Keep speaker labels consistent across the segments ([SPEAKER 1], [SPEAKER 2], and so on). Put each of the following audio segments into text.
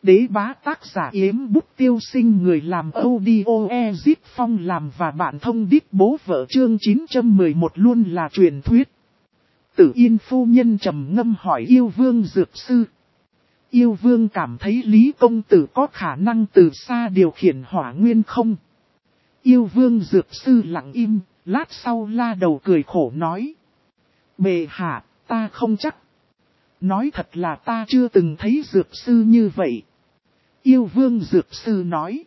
[SPEAKER 1] Đế bá tác giả Yếm Bút Tiêu Sinh, người làm audio Ezip Phong làm và bạn thông đít bố vợ. Chương 911 luôn là truyền thuyết. Tử Yên phu nhân trầm ngâm hỏi Yêu Vương Dược Sư. Yêu Vương cảm thấy Lý công tử có khả năng từ xa điều khiển hỏa nguyên không? Yêu Vương Dược Sư lặng im, lát sau la đầu cười khổ nói. Bệ hạ, ta không chắc. Nói thật là ta chưa từng thấy Dược Sư như vậy. Yêu Vương Dược Sư nói.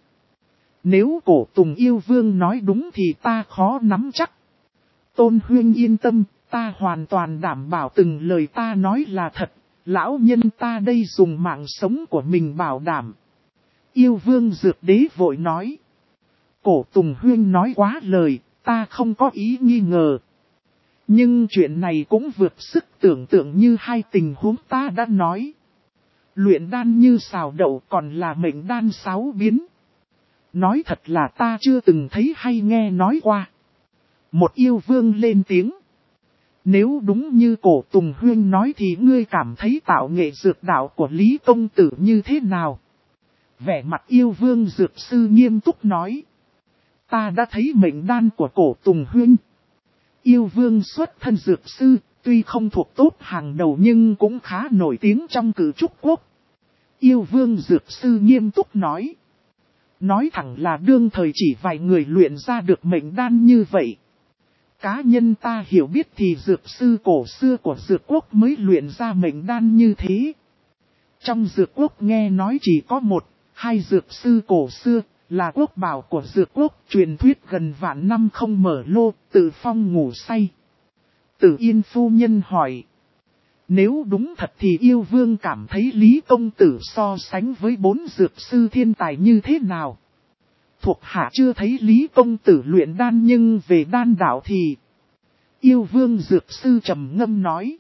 [SPEAKER 1] Nếu cổ Tùng Yêu Vương nói đúng thì ta khó nắm chắc. Tôn Huynh yên tâm, ta hoàn toàn đảm bảo từng lời ta nói là thật. Lão nhân ta đây dùng mạng sống của mình bảo đảm. Yêu Vương Dược Đế vội nói. Cổ Tùng Huynh nói quá lời, ta không có ý nghi ngờ. Nhưng chuyện này cũng vượt sức tưởng tượng như hai tình huống ta đã nói. Luyện đan như xào đậu còn là mệnh đan 6 biến. Nói thật là ta chưa từng thấy hay nghe nói qua. Một yêu vương lên tiếng. Nếu đúng như cổ Tùng Huynh nói thì ngươi cảm thấy tạo nghệ dược đạo của Lý công tử như thế nào? Vẻ mặt yêu vương dược sư nghiêm túc nói. Ta đã thấy mệnh đan của cổ Tùng Huynh. Yêu vương xuất thân dược sư, tuy không thuộc top hàng đầu nhưng cũng khá nổi tiếng trong cử trúc quốc. Yêu vương dược sư nghiêm túc nói. Nói thẳng là đương thời chỉ vài người luyện ra được mệnh đan như vậy. Cá nhân ta hiểu biết thì dược sư cổ xưa của dược quốc mới luyện ra mệnh đan như thế. Trong dược quốc nghe nói chỉ có một, hai dược sư cổ xưa, là quốc bảo của dược quốc, truyền thuyết gần vạn năm không mở lô, tự phong ngủ say. Tử Yên phu nhân hỏi. Nếu đúng thật thì yêu vương cảm thấy Lý công tử so sánh với 4 dược sư thiên tài như thế nào? Thuộc hạ chưa thấy Lý công tử luyện đan nhưng về đan đạo thì... Yêu vương dược sư trầm ngâm nói.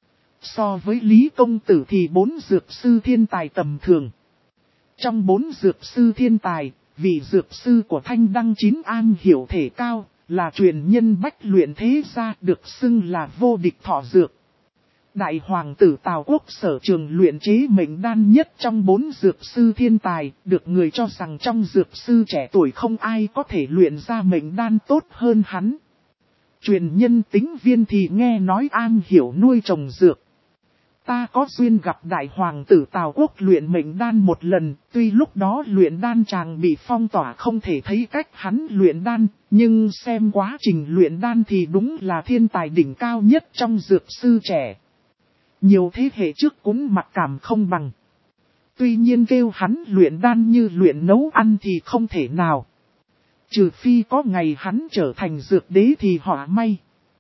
[SPEAKER 1] So với Lý công tử thì 4 dược sư thiên tài tầm thường. Trong 4 dược sư thiên tài, vị dược sư của Thanh Đăng Chín An hiểu thể cao, là truyền nhân bách luyện thế gia, được xưng là vô địch thọ dược. Đại hoàng tử Tào Quốc sở trường luyện chế mệnh đan nhất trong 4 dược sư thiên tài, được người cho rằng trong dược sư trẻ tuổi không ai có thể luyện ra mệnh đan tốt hơn hắn. Truyền nhân Tính Viên thì nghe nói An hiểu nuôi trồng dược. Ta có duyên gặp đại hoàng tử Tào Quốc luyện mệnh đan một lần, tuy lúc đó luyện đan chàng bị phong tỏa không thể thấy cách hắn luyện đan, nhưng xem quá trình luyện đan thì đúng là thiên tài đỉnh cao nhất trong dược sư trẻ. Nhiều thế hệ trước cũng mặc cảm không bằng. Tuy nhiên kêu hắn luyện đan như luyện nấu ăn thì không thể nào. Trừ phi có ngày hắn trở thành dược đế thì họa may.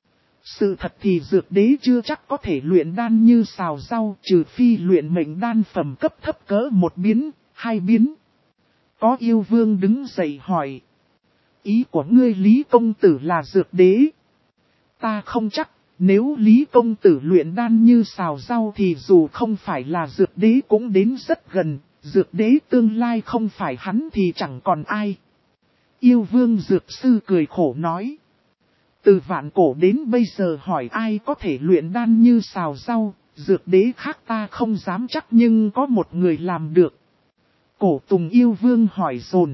[SPEAKER 1] Sự thật thì dược đế chưa chắc có thể luyện đan như xào rau, trừ phi luyện mệnh đan phẩm cấp thấp cỡ 1 biến, 2 biến. Có yêu vương đứng dậy hỏi. Ý của ngươi Lý công tử là dược đế? Ta không chắc, nếu Lý công tử luyện đan như xào rau thì dù không phải là dược đế cũng đến rất gần, dược đế tương lai không phải hắn thì chẳng còn ai. Yêu vương dược sư cười khổ nói. Từ vạn cổ đến bây giờ hỏi ai có thể luyện đan như xào rau, dược đế khác ta không dám chắc nhưng có một người làm được. Cổ Tùng yêu vương hỏi dồn.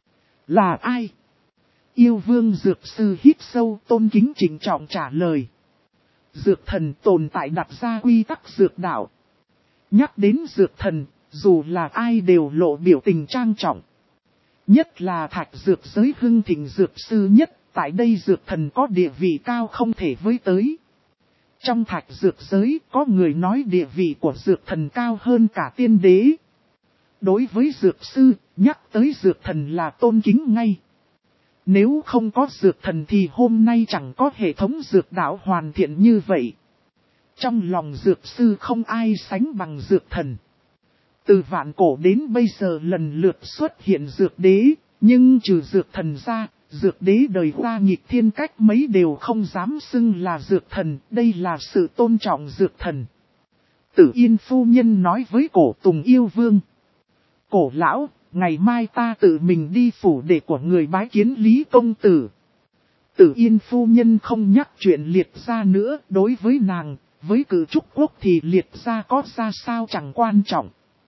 [SPEAKER 1] Là ai? Yêu vương dược sư hít sâu tôn kính trịnh trọng trả lời. Dược thần tồn tại đặt ra quy tắc dược đạo. Nhắc đến dược thần, dù là ai đều lộ biểu tình trang trọng. Nhất là thạch dược giới hưng thịnh dược sư nhất, tại đây dược thần có địa vị cao không thể với tới. Trong thạch dược giới có người nói địa vị của dược thần cao hơn cả tiên đế. Đối với dược sư, nhắc tới dược thần là tôn kính ngay. Nếu không có dược thần thì hôm nay chẳng có hệ thống dược đạo hoàn thiện như vậy. Trong lòng dược sư không ai sánh bằng dược thần. Từ vạn cổ đến bây giờ lần lượt xuất hiện dược đế, nhưng trừ dược thần ra, dược đế đời qua nghịch thiên cách mấy đều không dám xưng là dược thần, đây là sự tôn trọng dược thần. Tử Yên phu nhân nói với cổ Tùng yêu vương. Cổ lão, ngày mai ta tự mình đi phủ đệ của người bái kiến Lý công tử. Tử Yên phu nhân không nhắc chuyện liệt gia nữa, đối với nàng, với cử trúc quốc thì liệt gia có ra sao chẳng quan trọng.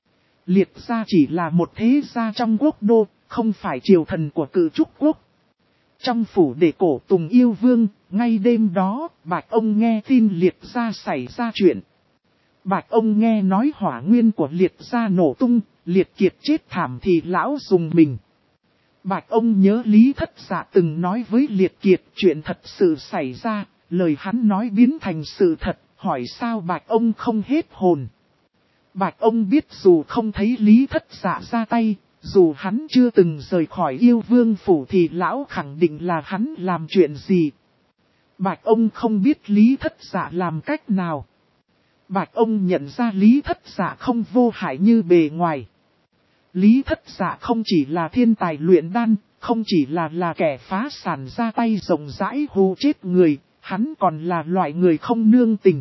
[SPEAKER 1] Liệt gia chỉ là một thế gia trong quốc đô, không phải triều thần của Cự Trúc quốc. Trong phủ đệ Cổ Tùng yêu vương, ngay đêm đó, Bạch ông nghe tin Liệt gia xảy ra chuyện. Bạch ông nghe nói hỏa nguyên của Liệt gia nổ tung, Liệt Kiệt chết thảm thì lão dùng mình. Bạch ông nhớ Lý Thất Dạ từng nói với Liệt Kiệt chuyện thật sự xảy ra, lời hắn nói biến thành sự thật, hỏi sao Bạch ông không hết hồn. Bạch ông biết dù không thấy Lý Thất Dạ ra tay, dù hắn chưa từng rời khỏi yêu vương phủ thì lão khẳng định là hắn làm chuyện gì. Bạch ông không biết Lý Thất Dạ làm cách nào. Bạch ông nhận ra Lý Thất Dạ không vô hại như bề ngoài. Lý Thất Dạ không chỉ là thiên tài luyện đan, không chỉ là kẻ phá sản ra tay rộng rãi hù chết người, hắn còn là loại người không nương tình.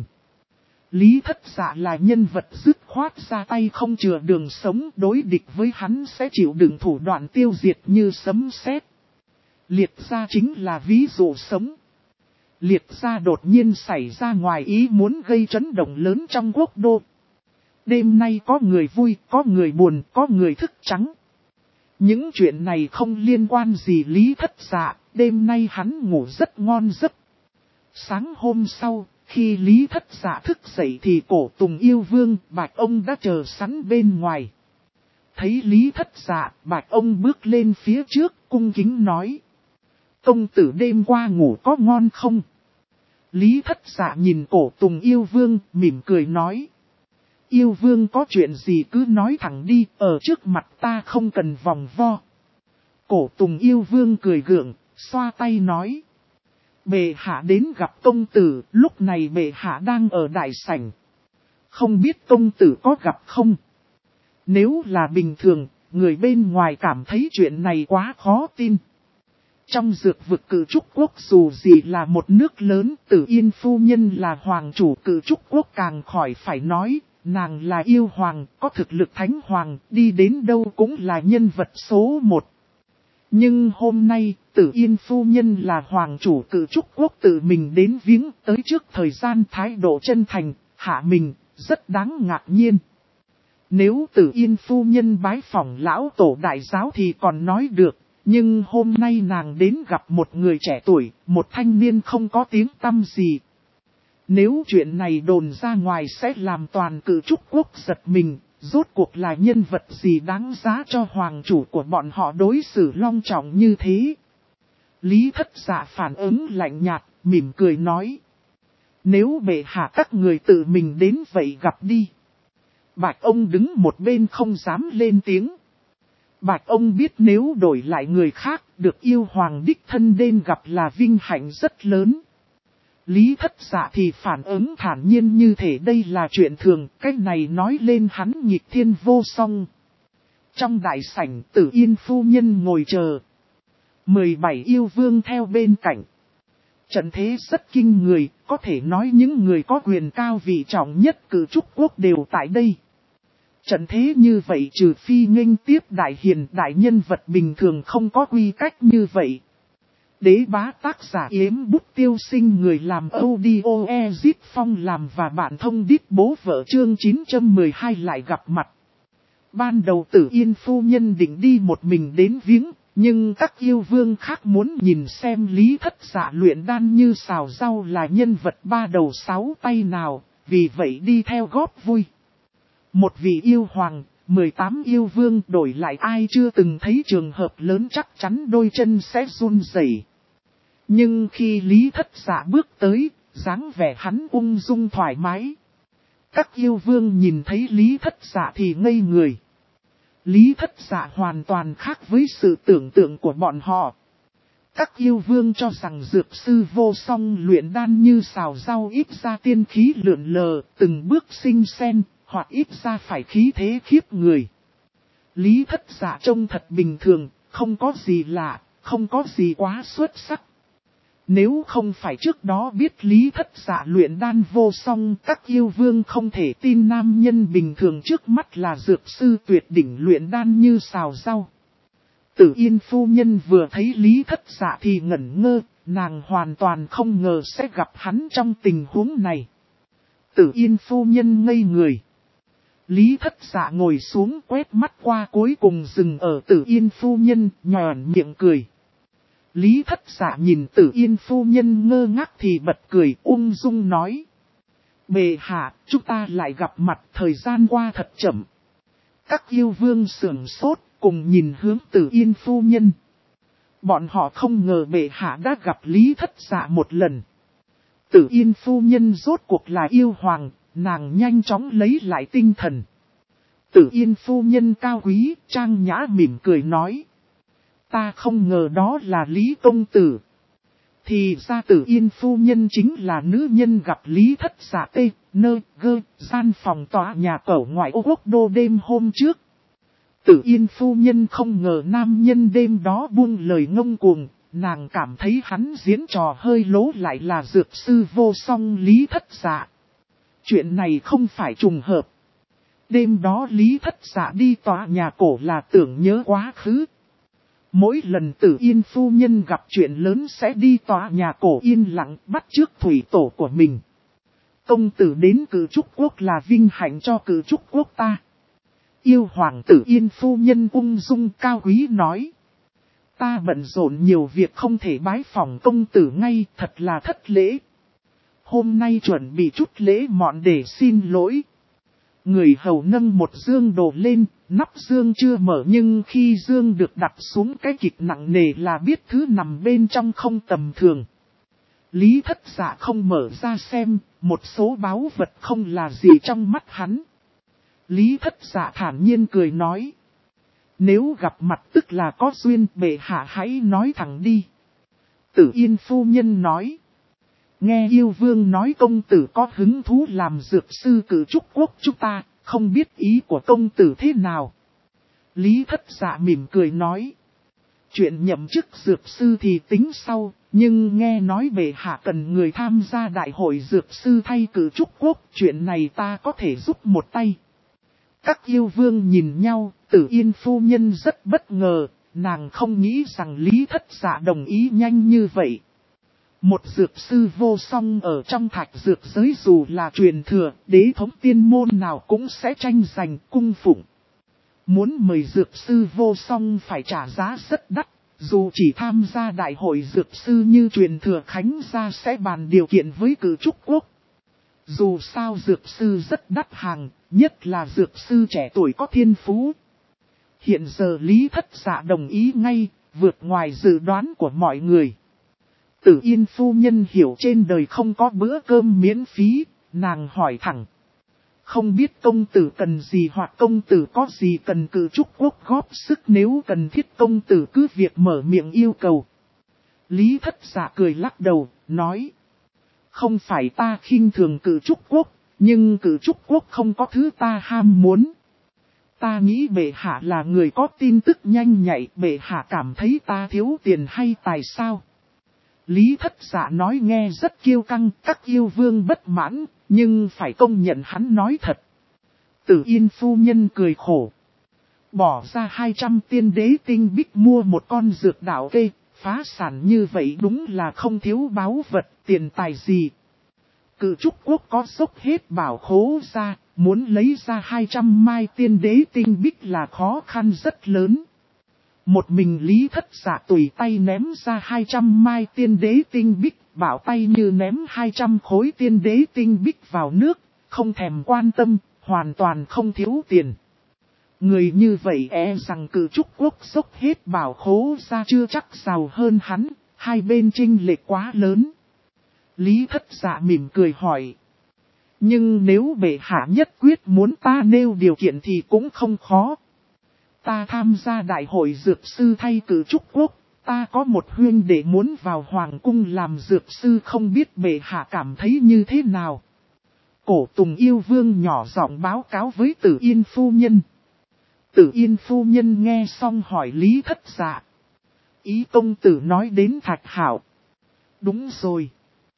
[SPEAKER 1] Lý Thất Dạ là nhân vật dứt khoát ra tay không chừa đường sống, đối địch với hắn sẽ chịu đựng thủ đoạn tiêu diệt như sấm sét. Liệt gia chính là ví dụ sống. Liệt gia đột nhiên xảy ra ngoài ý muốn gây chấn động lớn trong quốc đô. Đêm nay có người vui, có người buồn, có người thức trắng. Những chuyện này không liên quan gì Lý Thất Dạ, đêm nay hắn ngủ rất ngon giấc. Sáng hôm sau, khi Lý Thất Dạ thức dậy thì Cổ Tùng yêu vương, Bạch ông đã chờ sẵn bên ngoài. Thấy Lý Thất Dạ, Bạch ông bước lên phía trước, cung kính nói. Công tử đêm qua ngủ có ngon không? Lý Thất Dạ nhìn Cổ Tùng yêu vương, mỉm cười nói. Yêu vương có chuyện gì cứ nói thẳng đi, ở trước mặt ta không cần vòng vo. Cổ Tùng yêu vương cười gượng, xoa tay nói. Bệ hạ đến gặp công tử, lúc này bệ hạ đang ở đại sảnh. Không biết công tử có gặp không? Nếu là bình thường, người bên ngoài cảm thấy chuyện này quá khó tin. Trong dược vực Cự Trúc quốc dù gì là một nước lớn, Tử Yên phu nhân là hoàng chủ Cự Trúc quốc càng khỏi phải nói, nàng là yêu hoàng, có thực lực thánh hoàng, đi đến đâu cũng là nhân vật số một. Nhưng hôm nay, Tử Yên phu nhân là hoàng chủ Cự Trúc quốc tự mình đến viếng tới trước thời gian thái độ chân thành, hạ mình, rất đáng ngạc nhiên. Nếu Tử Yên phu nhân bái phỏng lão tổ đại giáo thì còn nói được, nhưng hôm nay nàng đến gặp một người trẻ tuổi, một thanh niên không có tiếng tăm gì. Nếu chuyện này đồn ra ngoài sẽ làm toàn Cự Trúc quốc giật mình, rốt cuộc là nhân vật gì đáng giá cho hoàng chủ của bọn họ đối xử long trọng như thế. Lý Thất Dạ phản ứng lạnh nhạt, mỉm cười nói. Nếu bệ hạ các người tự mình đến vậy gặp đi. Bạch ông đứng một bên không dám lên tiếng. Bạch ông biết nếu đổi lại người khác, được yêu hoàng đích thân đến gặp là vinh hạnh rất lớn. Lý Thất Dạ thì phản ứng thản nhiên như thể đây là chuyện thường, cái này nói lên hắn nghịch thiên vô song. Trong đại sảnh, Tử Yên phu nhân ngồi chờ. 17 yêu vương theo bên cạnh. Trận thế rất kinh người, có thể nói những người có quyền cao vị trọng nhất Cự Trúc quốc đều tại đây. Trận thế như vậy trừ phi nghênh tiếp đại hiền đại nhân vật bình thường không có quy cách như vậy. Đế bá tác giả Yếm Bút Tiêu Sinh người làm audio Ezit Phong làm và bạn thông đít bố vợ chương 912 lại gặp mặt. Ban đầu Tử Yên phu nhân định đi một mình đến viếng, nhưng các yêu vương khác muốn nhìn xem Lý Thất Dạ luyện đan như xào rau là nhân vật ba đầu sáu tay nào, vì vậy đi theo góp vui. Một vị yêu hoàng, 18 yêu vương đổi lại ai chưa từng thấy trường hợp lớn chắc chắn đôi chân sẽ run rẩy. Nhưng khi Lý Thất Dạ bước tới, dáng vẻ hắn ung dung thoải mái. Các yêu vương nhìn thấy Lý Thất Dạ thì ngây người. Lý Thất Dạ hoàn toàn khác với sự tưởng tượng của bọn họ. Các yêu vương cho rằng dược sư vô song luyện đan như xào rau ít ra tiên khí lượn lờ, từng bước sinh sen, hoặc ít ra phải khí thế khiếp người. Lý Thất Dạ trông thật bình thường, không có gì lạ, không có gì quá xuất sắc. Nếu không phải trước đó biết Lý Thất Dạ luyện đan vô song, các yêu vương không thể tin nam nhân bình thường trước mắt là dược sư tuyệt đỉnh luyện đan như xào rau. Tử Yên phu nhân vừa thấy Lý Thất Dạ thì ngẩn ngơ, nàng hoàn toàn không ngờ sẽ gặp hắn trong tình huống này. Tử Yên phu nhân ngây người. Lý Thất Dạ ngồi xuống quét mắt qua cuối cùng dừng ở Tử Yên phu nhân, nhòn miệng cười. Lý Thất Dạ nhìn Tử Yên phu nhân ngơ ngác thì bật cười ung dung nói. Bệ hạ, chúng ta lại gặp mặt, thời gian qua thật chậm. Các yêu vương sửng sốt cùng nhìn hướng Tử Yên phu nhân. Bọn họ không ngờ bệ hạ đã gặp Lý Thất Dạ một lần. Tử Yên phu nhân rốt cuộc là yêu hoàng, nàng nhanh chóng lấy lại tinh thần. Tử Yên phu nhân cao quý, trang nhã mỉm cười nói. Ta không ngờ đó là Lý công tử. Thì ra Tử Yên phu nhân chính là nữ nhân gặp Lý Thất Dạ tê, nơ, gơ, gian phòng tòa nhà cẩu ngoại ô quốc đô đêm hôm trước. Tử Yên phu nhân không ngờ nam nhân đêm đó buông lời ngông cuồng, nàng cảm thấy hắn diễn trò hơi lố lại là dược sư vô song Lý Thất Dạ. Chuyện này không phải trùng hợp. Đêm đó Lý Thất Dạ đi tòa nhà cổ là tưởng nhớ quá khứ. Mỗi lần Tử Yên phu nhân gặp chuyện lớn sẽ đi tòa nhà cổ yên lặng bắt chước thủy tổ của mình. Công tử đến Cử Trúc Quốc là vinh hạnh cho Cử Trúc Quốc ta. Yêu hoàng Tử Yên phu nhân ung dung cao quý nói. Ta bận rộn nhiều việc không thể bái phỏng công tử ngay, thật là thất lễ. Hôm nay chuẩn bị chút lễ mọn để xin lỗi. Người hầu nâng một dương đồ lên, nắp dương chưa mở nhưng khi dương được đặt xuống cái kịch nặng nề là biết thứ nằm bên trong không tầm thường. Lý Thất Dạ không mở ra xem, một số báu vật không là gì trong mắt hắn. Lý Thất Dạ thản nhiên cười nói. Nếu gặp mặt tức là có duyên, bệ hạ hãy nói thẳng đi. Tử Yên phu nhân nói. Nghe yêu vương nói công tử có hứng thú làm dược sư Cử Trúc Quốc chúng ta, không biết ý của công tử thế nào. Lý Thất Dạ mỉm cười nói. Chuyện nhậm chức dược sư thì tính sau, nhưng nghe nói bệ hạ cần người tham gia đại hội dược sư thay Cử Trúc Quốc, chuyện này ta có thể giúp một tay. Các yêu vương nhìn nhau, Tử Yên phu nhân rất bất ngờ, nàng không nghĩ rằng Lý Thất Dạ đồng ý nhanh như vậy. Một dược sư vô song ở trong thạch dược giới dù là truyền thừa, đế thống tiên môn nào cũng sẽ tranh giành cung phụng. Muốn mời dược sư vô song phải trả giá rất đắt, dù chỉ tham gia đại hội dược sư như truyền thừa Khánh gia sẽ bàn điều kiện với Cử Trúc Quốc. Dù sao dược sư rất đắt hàng, nhất là dược sư trẻ tuổi có thiên phú. Hiện giờ Lý Thất Dạ đồng ý ngay, vượt ngoài dự đoán của mọi người. Tử Yên phu nhân hiểu trên đời không có bữa cơm miễn phí, nàng hỏi thẳng. Không biết công tử cần gì hoặc công tử có gì cần Cử Trúc Quốc góp sức, nếu cần thiết công tử cứ việc mở miệng yêu cầu. Lý Thất Dạ cười lắc đầu, nói. Không phải ta khinh thường Cử Trúc Quốc, nhưng Cử Trúc Quốc không có thứ ta ham muốn. Ta nghĩ bệ hạ là người có tin tức nhanh nhạy, bệ hạ cảm thấy ta thiếu tiền hay tài sao? Lý Thất Dạ nói nghe rất kiêu căng, các yêu vương bất mãn, nhưng phải công nhận hắn nói thật. Tử Yên phu nhân cười khổ. Bỏ ra 200 tiên đế tinh bích mua một con dược đảo kê, phá sản như vậy đúng là không thiếu báu vật, tiền tài gì. Cử Trúc Quốc có dốc hết bảo khố ra, muốn lấy ra 200 mai tiên đế tinh bích là khó khăn rất lớn. Một mình Lý Thất Dạ tùy tay ném ra 200 mai tiên đế tinh bích, bảo tay như ném 200 khối tiên đế tinh bích vào nước, không thèm quan tâm, hoàn toàn không thiếu tiền. Người như vậy rằng Cử Trúc Quốc dốc hết bảo khố ra chưa chắc giàu hơn hắn, hai bên chênh lệch quá lớn. Lý Thất Dạ mỉm cười hỏi. Nhưng nếu bệ hạ nhất quyết muốn ta nêu điều kiện thì cũng không khó. Ta tham gia đại hội dược sư thay Cử Trúc Quốc, ta có một huynh đệ muốn vào hoàng cung làm dược sư, không biết bệ hạ cảm thấy như thế nào. Cổ Tùng yêu vương nhỏ giọng báo cáo với Tử Yên phu nhân. Tử Yên phu nhân nghe xong hỏi Lý Thất Dạ. Ý công tử nói đến Thạch Hạo. Đúng rồi.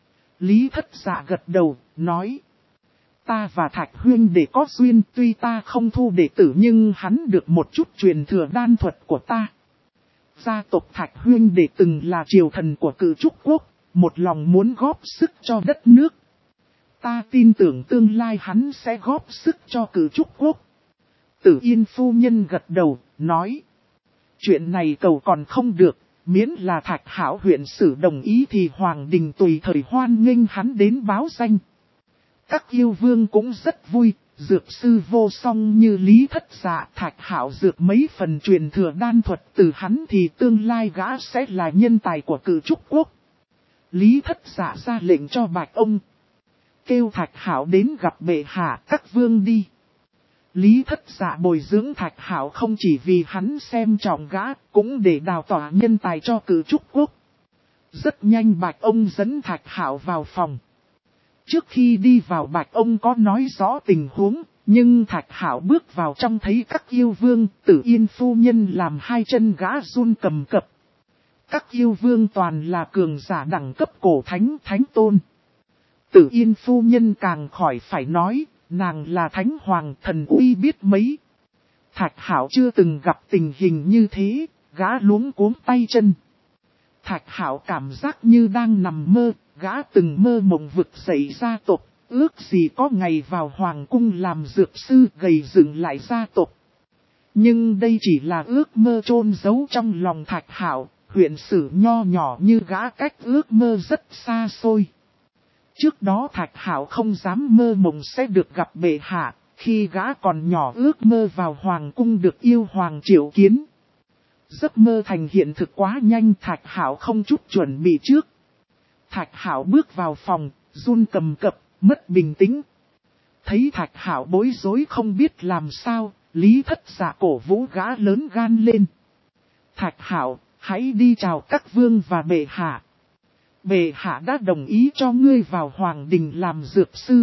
[SPEAKER 1] Lý Thất Dạ gật đầu, nói. Ta và Thạch huynh để có duyên, tuy ta không thu đệ tử nhưng hắn được một chút truyền thừa đan thuật của ta. Gia tộc Thạch huynh để từng là triều thần của Cử Trúc Quốc, một lòng muốn góp sức cho đất nước. Ta tin tưởng tương lai hắn sẽ góp sức cho Cử Trúc Quốc. Tử Yên phu nhân gật đầu, nói. Chuyện này cầu còn không được, miễn là Thạch Hạo huyện sử đồng ý thì Hoàng đình tùy thời hoan nghênh hắn đến báo danh. Các yêu vương cũng rất vui, dược sư vô song như Lý Thất Dạ Thạch Hạo dược mấy phần truyền thừa đan thuật từ hắn thì tương lai gã sẽ là nhân tài của Cử Trúc Quốc. Lý Thất Dạ ra lệnh cho Bạch ông. Kêu Thạch Hạo đến gặp bệ hạ các vương đi. Lý Thất Dạ bồi dưỡng Thạch Hạo không chỉ vì hắn xem trọng gã, cũng để đào tỏa nhân tài cho Cử Trúc Quốc. Rất nhanh Bạch ông dẫn Thạch Hạo vào phòng. Trước khi đi vào Bạch ông có nói rõ tình huống, nhưng Thạch Hạo bước vào trong thấy các yêu vương, Tử Yên phu nhân làm hai chân gã run cầm cập. Các yêu vương toàn là cường giả đẳng cấp cổ thánh thánh tôn. Tử Yên phu nhân càng khỏi phải nói, nàng là thánh hoàng thần uy biết mấy. Thạch Hạo chưa từng gặp tình hình như thế, gã luống cuống tay chân. Thạch Hạo cảm giác như đang nằm mơ, gã từng mơ mộng vực dậy gia tộc, ước gì có ngày vào hoàng cung làm dược sư gầy dựng lại gia tộc. Nhưng đây chỉ là ước mơ chôn giấu trong lòng Thạch Hạo, huyện sử nho nhỏ như gã cách ước mơ rất xa xôi. Trước đó Thạch Hạo không dám mơ mộng sẽ được gặp bệ hạ, khi gã còn nhỏ ước mơ vào hoàng cung được yêu hoàng triệu kiến. Giấc mơ thành hiện thực quá nhanh, Thạch Hạo không chút chuẩn bị trước. Thạch Hạo bước vào phòng, run cầm cập, mất bình tĩnh. Thấy Thạch Hạo bối rối không biết làm sao, Lý Thất Dạ cổ vũ gã lớn gan lên. Thạch Hạo, hãy đi chào các vương và bệ hạ. Bệ hạ đã đồng ý cho ngươi vào hoàng đình làm dược sư.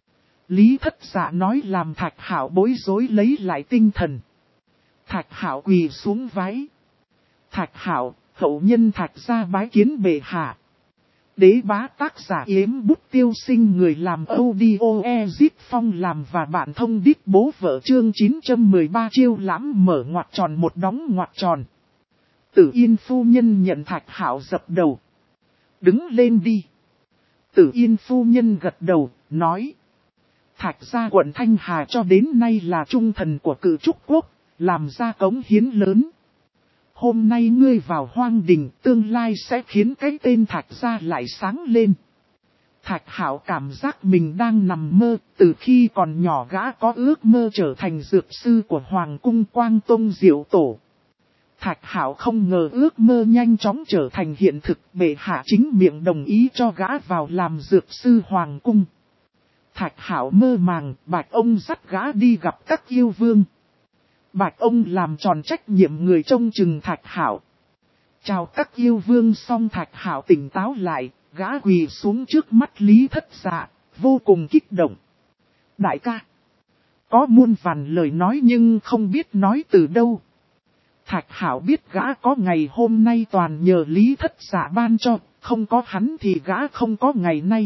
[SPEAKER 1] Lý Thất Dạ nói làm Thạch Hạo bối rối lấy lại tinh thần. Thạch Hạo quỳ xuống vái. Thạch Hạo, hậu nhân Thạch gia bái kiến bệ hạ. Đế bá tác giả Yếm Bút Tiêu Sinh người làm audio Ezip Phong làm và bạn thông đít bố vợ chương 913 chiêu lãm mở ngoặc tròn một đóng ngoặc tròn. Tử Yên phu nhân nhận Thạch Hạo dập đầu. Đứng lên đi. Tử Yên phu nhân gật đầu, nói. Thạch gia quận Thanh Hà cho đến nay là trung thần của Cử Trúc Quốc, làm ra cống hiến lớn. Hôm nay ngươi vào hoang đình, tương lai sẽ khiến cái tên Thạch gia lại sáng lên. Thạch Hạo cảm giác mình đang nằm mơ, từ khi còn nhỏ gã có ước mơ trở thành dược sư của Hoàng cung Quang Tông Diệu Tổ. Thạch Hạo không ngờ ước mơ nhanh chóng trở thành hiện thực, bệ hạ chính miệng đồng ý cho gã vào làm dược sư Hoàng cung. Thạch Hạo mơ màng, Bạch ông dắt gã đi gặp các yêu vương. Bạch ông làm tròn trách nhiệm người trông chừng Thạch Hạo. Chào các yêu vương xong Thạch Hạo tỉnh táo lại, gã quỳ xuống trước mắt Lý Thất Dạ, vô cùng kích động. Đại ca, có muôn vàn lời nói nhưng không biết nói từ đâu. Thạch Hạo biết gã có ngày hôm nay toàn nhờ Lý Thất Dạ ban cho, không có hắn thì gã không có ngày nay.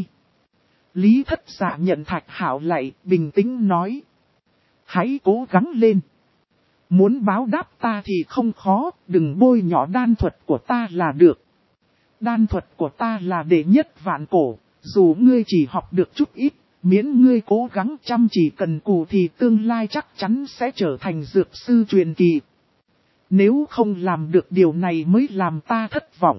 [SPEAKER 1] Lý Thất Dạ nhận Thạch Hạo lại, bình tĩnh nói. Hãy cố gắng lên. Muốn báo đáp ta thì không khó, đừng bôi nhỏ đan thuật của ta là được. Đan thuật của ta là đệ nhất vạn cổ, dù ngươi chỉ học được chút ít, miễn ngươi cố gắng chăm chỉ cần cù thì tương lai chắc chắn sẽ trở thành dược sư truyền kỳ. Nếu không làm được điều này mới làm ta thất vọng.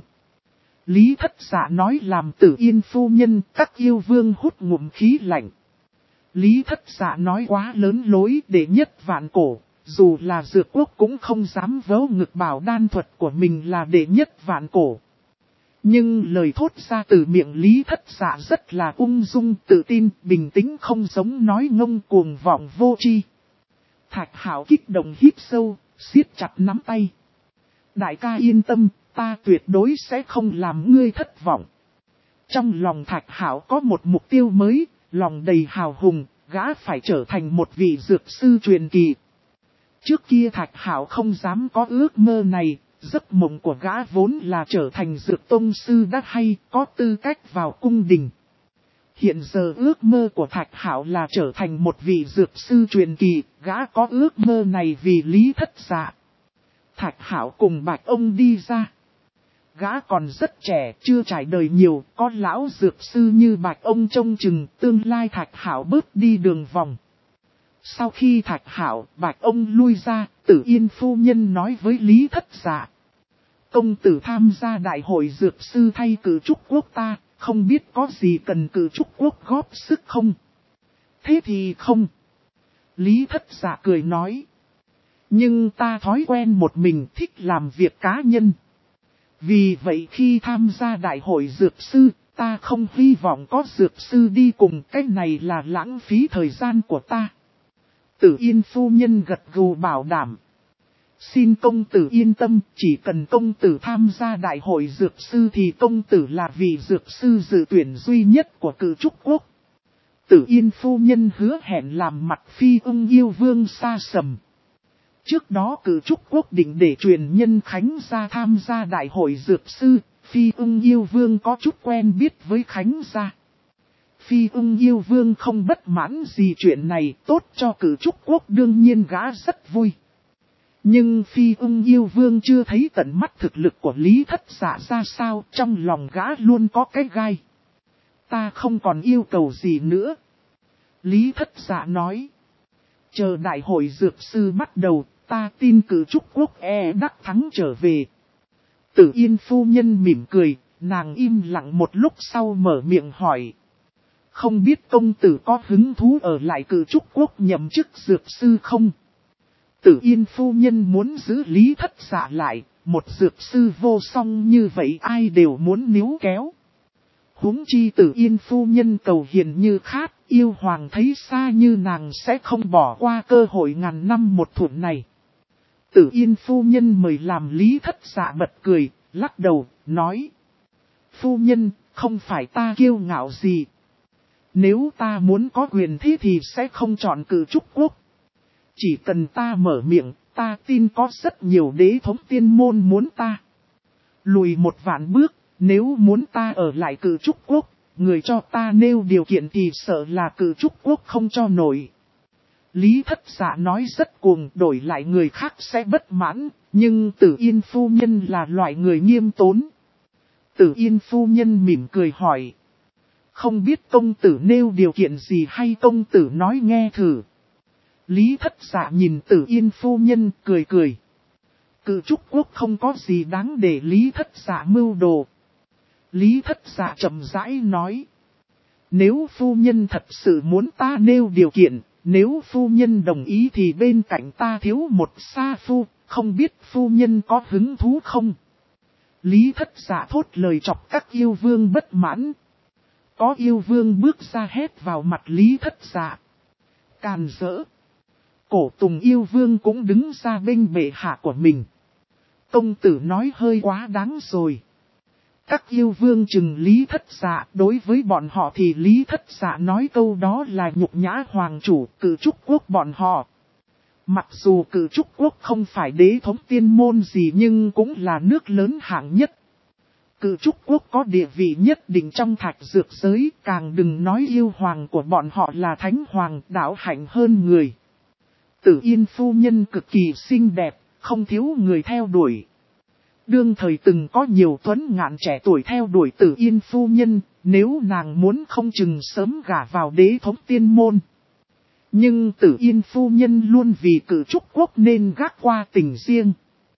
[SPEAKER 1] Lý Thất Dạ nói làm Tử Yên phu nhân, các yêu vương hút ngụm khí lạnh. Lý Thất Dạ nói quá lớn lối, đệ nhất vạn cổ, dù là dược quốc cũng không dám vớ ngực bảo đan thuật của mình là đệ nhất vạn cổ. Nhưng lời thốt ra từ miệng Lý Thất Dạ rất là ung dung, tự tin, bình tĩnh, không giống nói ngông cuồng vọng vô tri. Thạch Hạo kích động hít sâu, siết chặt nắm tay. Đại ca yên tâm, ta tuyệt đối sẽ không làm ngươi thất vọng. Trong lòng Thạch Hạo có một mục tiêu mới, lòng đầy hào hùng, gã phải trở thành một vị dược sư truyền kỳ. Trước kia Thạch Hạo không dám có ước mơ này, giấc mộng của gã vốn là trở thành dược tông sư đã hay, có tư cách vào cung đình. Hiện giờ ước mơ của Thạch Hạo là trở thành một vị dược sư truyền kỳ, gã có ước mơ này vì Lý Thất Dạ. Thạch Hạo cùng Bạch ông đi ra. gã còn rất trẻ, chưa trải đời nhiều, có lão dược sư như Bạch ông trông chừng, tương lai Thạch Hạo bớt đi đường vòng. Sau khi Thạch Hạo, Bạch ông lui ra, Tử Yên phu nhân nói với Lý Thất Dạ. Công tử tham gia đại hội dược sư thay cử trúc quốc ta, không biết có gì cần cử trúc quốc góp sức không? Thế thì không. Lý Thất Dạ cười nói. Nhưng ta thói quen một mình thích làm việc cá nhân. Vì vậy khi tham gia đại hội dược sư, ta không hy vọng có dược sư đi cùng, cái này là lãng phí thời gian của ta. Tử Yên phu nhân gật gù bảo đảm. Xin công tử yên tâm, chỉ cần công tử tham gia đại hội dược sư thì công tử là vị dược sư dự tuyển duy nhất của cử trúc quốc. Tử Yên phu nhân hứa hẹn làm mặt Phi Ưng Yêu Vương xa sầm. Trước đó cử trúc quốc định để truyền nhân Khánh gia tham gia đại hội dược sư, Phi Ưng Yêu Vương có chút quen biết với Khánh gia. Phi Ưng Yêu Vương không bất mãn gì chuyện này, tốt cho cử trúc quốc đương nhiên gã rất vui. Nhưng Phi Ưng Yêu Vương chưa thấy tận mắt thực lực của Lý Thất Dạ ra sao, trong lòng gã luôn có cái gai. Ta không còn yêu cầu gì nữa. Lý Thất Dạ nói. Chờ đại hội dược sư bắt đầu, ta tin cử trúc quốc đắc thắng trở về. Tử Yên phu nhân mỉm cười, nàng im lặng một lúc sau mở miệng hỏi. Không biết công tử có hứng thú ở lại cử trúc quốc nhậm chức dược sư không? Tử Yên phu nhân muốn giữ Lý Thất Dạ lại, một dược sư vô song như vậy ai đều muốn níu kéo. Huống chi Tử Yên phu nhân cầu hiền như khát, yêu hoàng thấy xa như nàng sẽ không bỏ qua cơ hội ngàn năm một thủn này. Tử Yên phu nhân mời làm Lý Thất Dạ bật cười, lắc đầu, nói. Phu nhân, không phải ta kiêu ngạo gì. Nếu ta muốn có quyền thế thì sẽ không chọn cử trúc quốc. Chỉ cần ta mở miệng, ta tin có rất nhiều đế thống tiên môn muốn ta. Lùi một vạn bước, nếu muốn ta ở lại cử trúc quốc, người cho ta nêu điều kiện thì sợ là cử trúc quốc không cho nổi. Lý Thất Dạ nói rất cuồng, đổi lại người khác sẽ bất mãn, nhưng Tử Yên phu nhân là loại người nghiêm tốn. Tử Yên phu nhân mỉm cười hỏi. Không biết công tử nêu điều kiện gì hay công tử nói nghe thử. Lý Thất Dạ nhìn Tử Yên phu nhân cười cười. Cử trúc quốc không có gì đáng để Lý Thất Dạ mưu đồ. Lý Thất Dạ chậm rãi nói. Nếu phu nhân thật sự muốn ta nêu điều kiện, nếu phu nhân đồng ý thì bên cạnh ta thiếu một sa phu, không biết phu nhân có hứng thú không? Lý Thất Dạ thốt lời chọc các yêu vương bất mãn. Có yêu vương bước ra hét vào mặt Lý Thất Dạ. Càn rỡ. Cổ Tùng yêu vương cũng đứng ra bên bệ hạ của mình. Công tử nói hơi quá đáng rồi. Các yêu vương chừng Lý Thất Dạ, đối với bọn họ thì Lý Thất Dạ nói câu đó là nhục nhã hoàng chủ cử trúc quốc bọn họ. Mặc dù cử trúc quốc không phải đế thống tiên môn gì nhưng cũng là nước lớn hạng nhất. Cử trúc quốc có địa vị nhất định trong thạch dược giới, càng đừng nói yêu hoàng của bọn họ là thánh hoàng đạo hạnh hơn người. Tử Yên phu nhân cực kỳ xinh đẹp, không thiếu người theo đuổi. Đương thời từng có nhiều tuấn ngạn trẻ tuổi theo đuổi Tử Yên phu nhân, nếu nàng muốn không chừng sớm gả vào đế thống tiên môn. Nhưng Tử Yên phu nhân luôn vì cử trúc quốc nên gác qua tình riêng.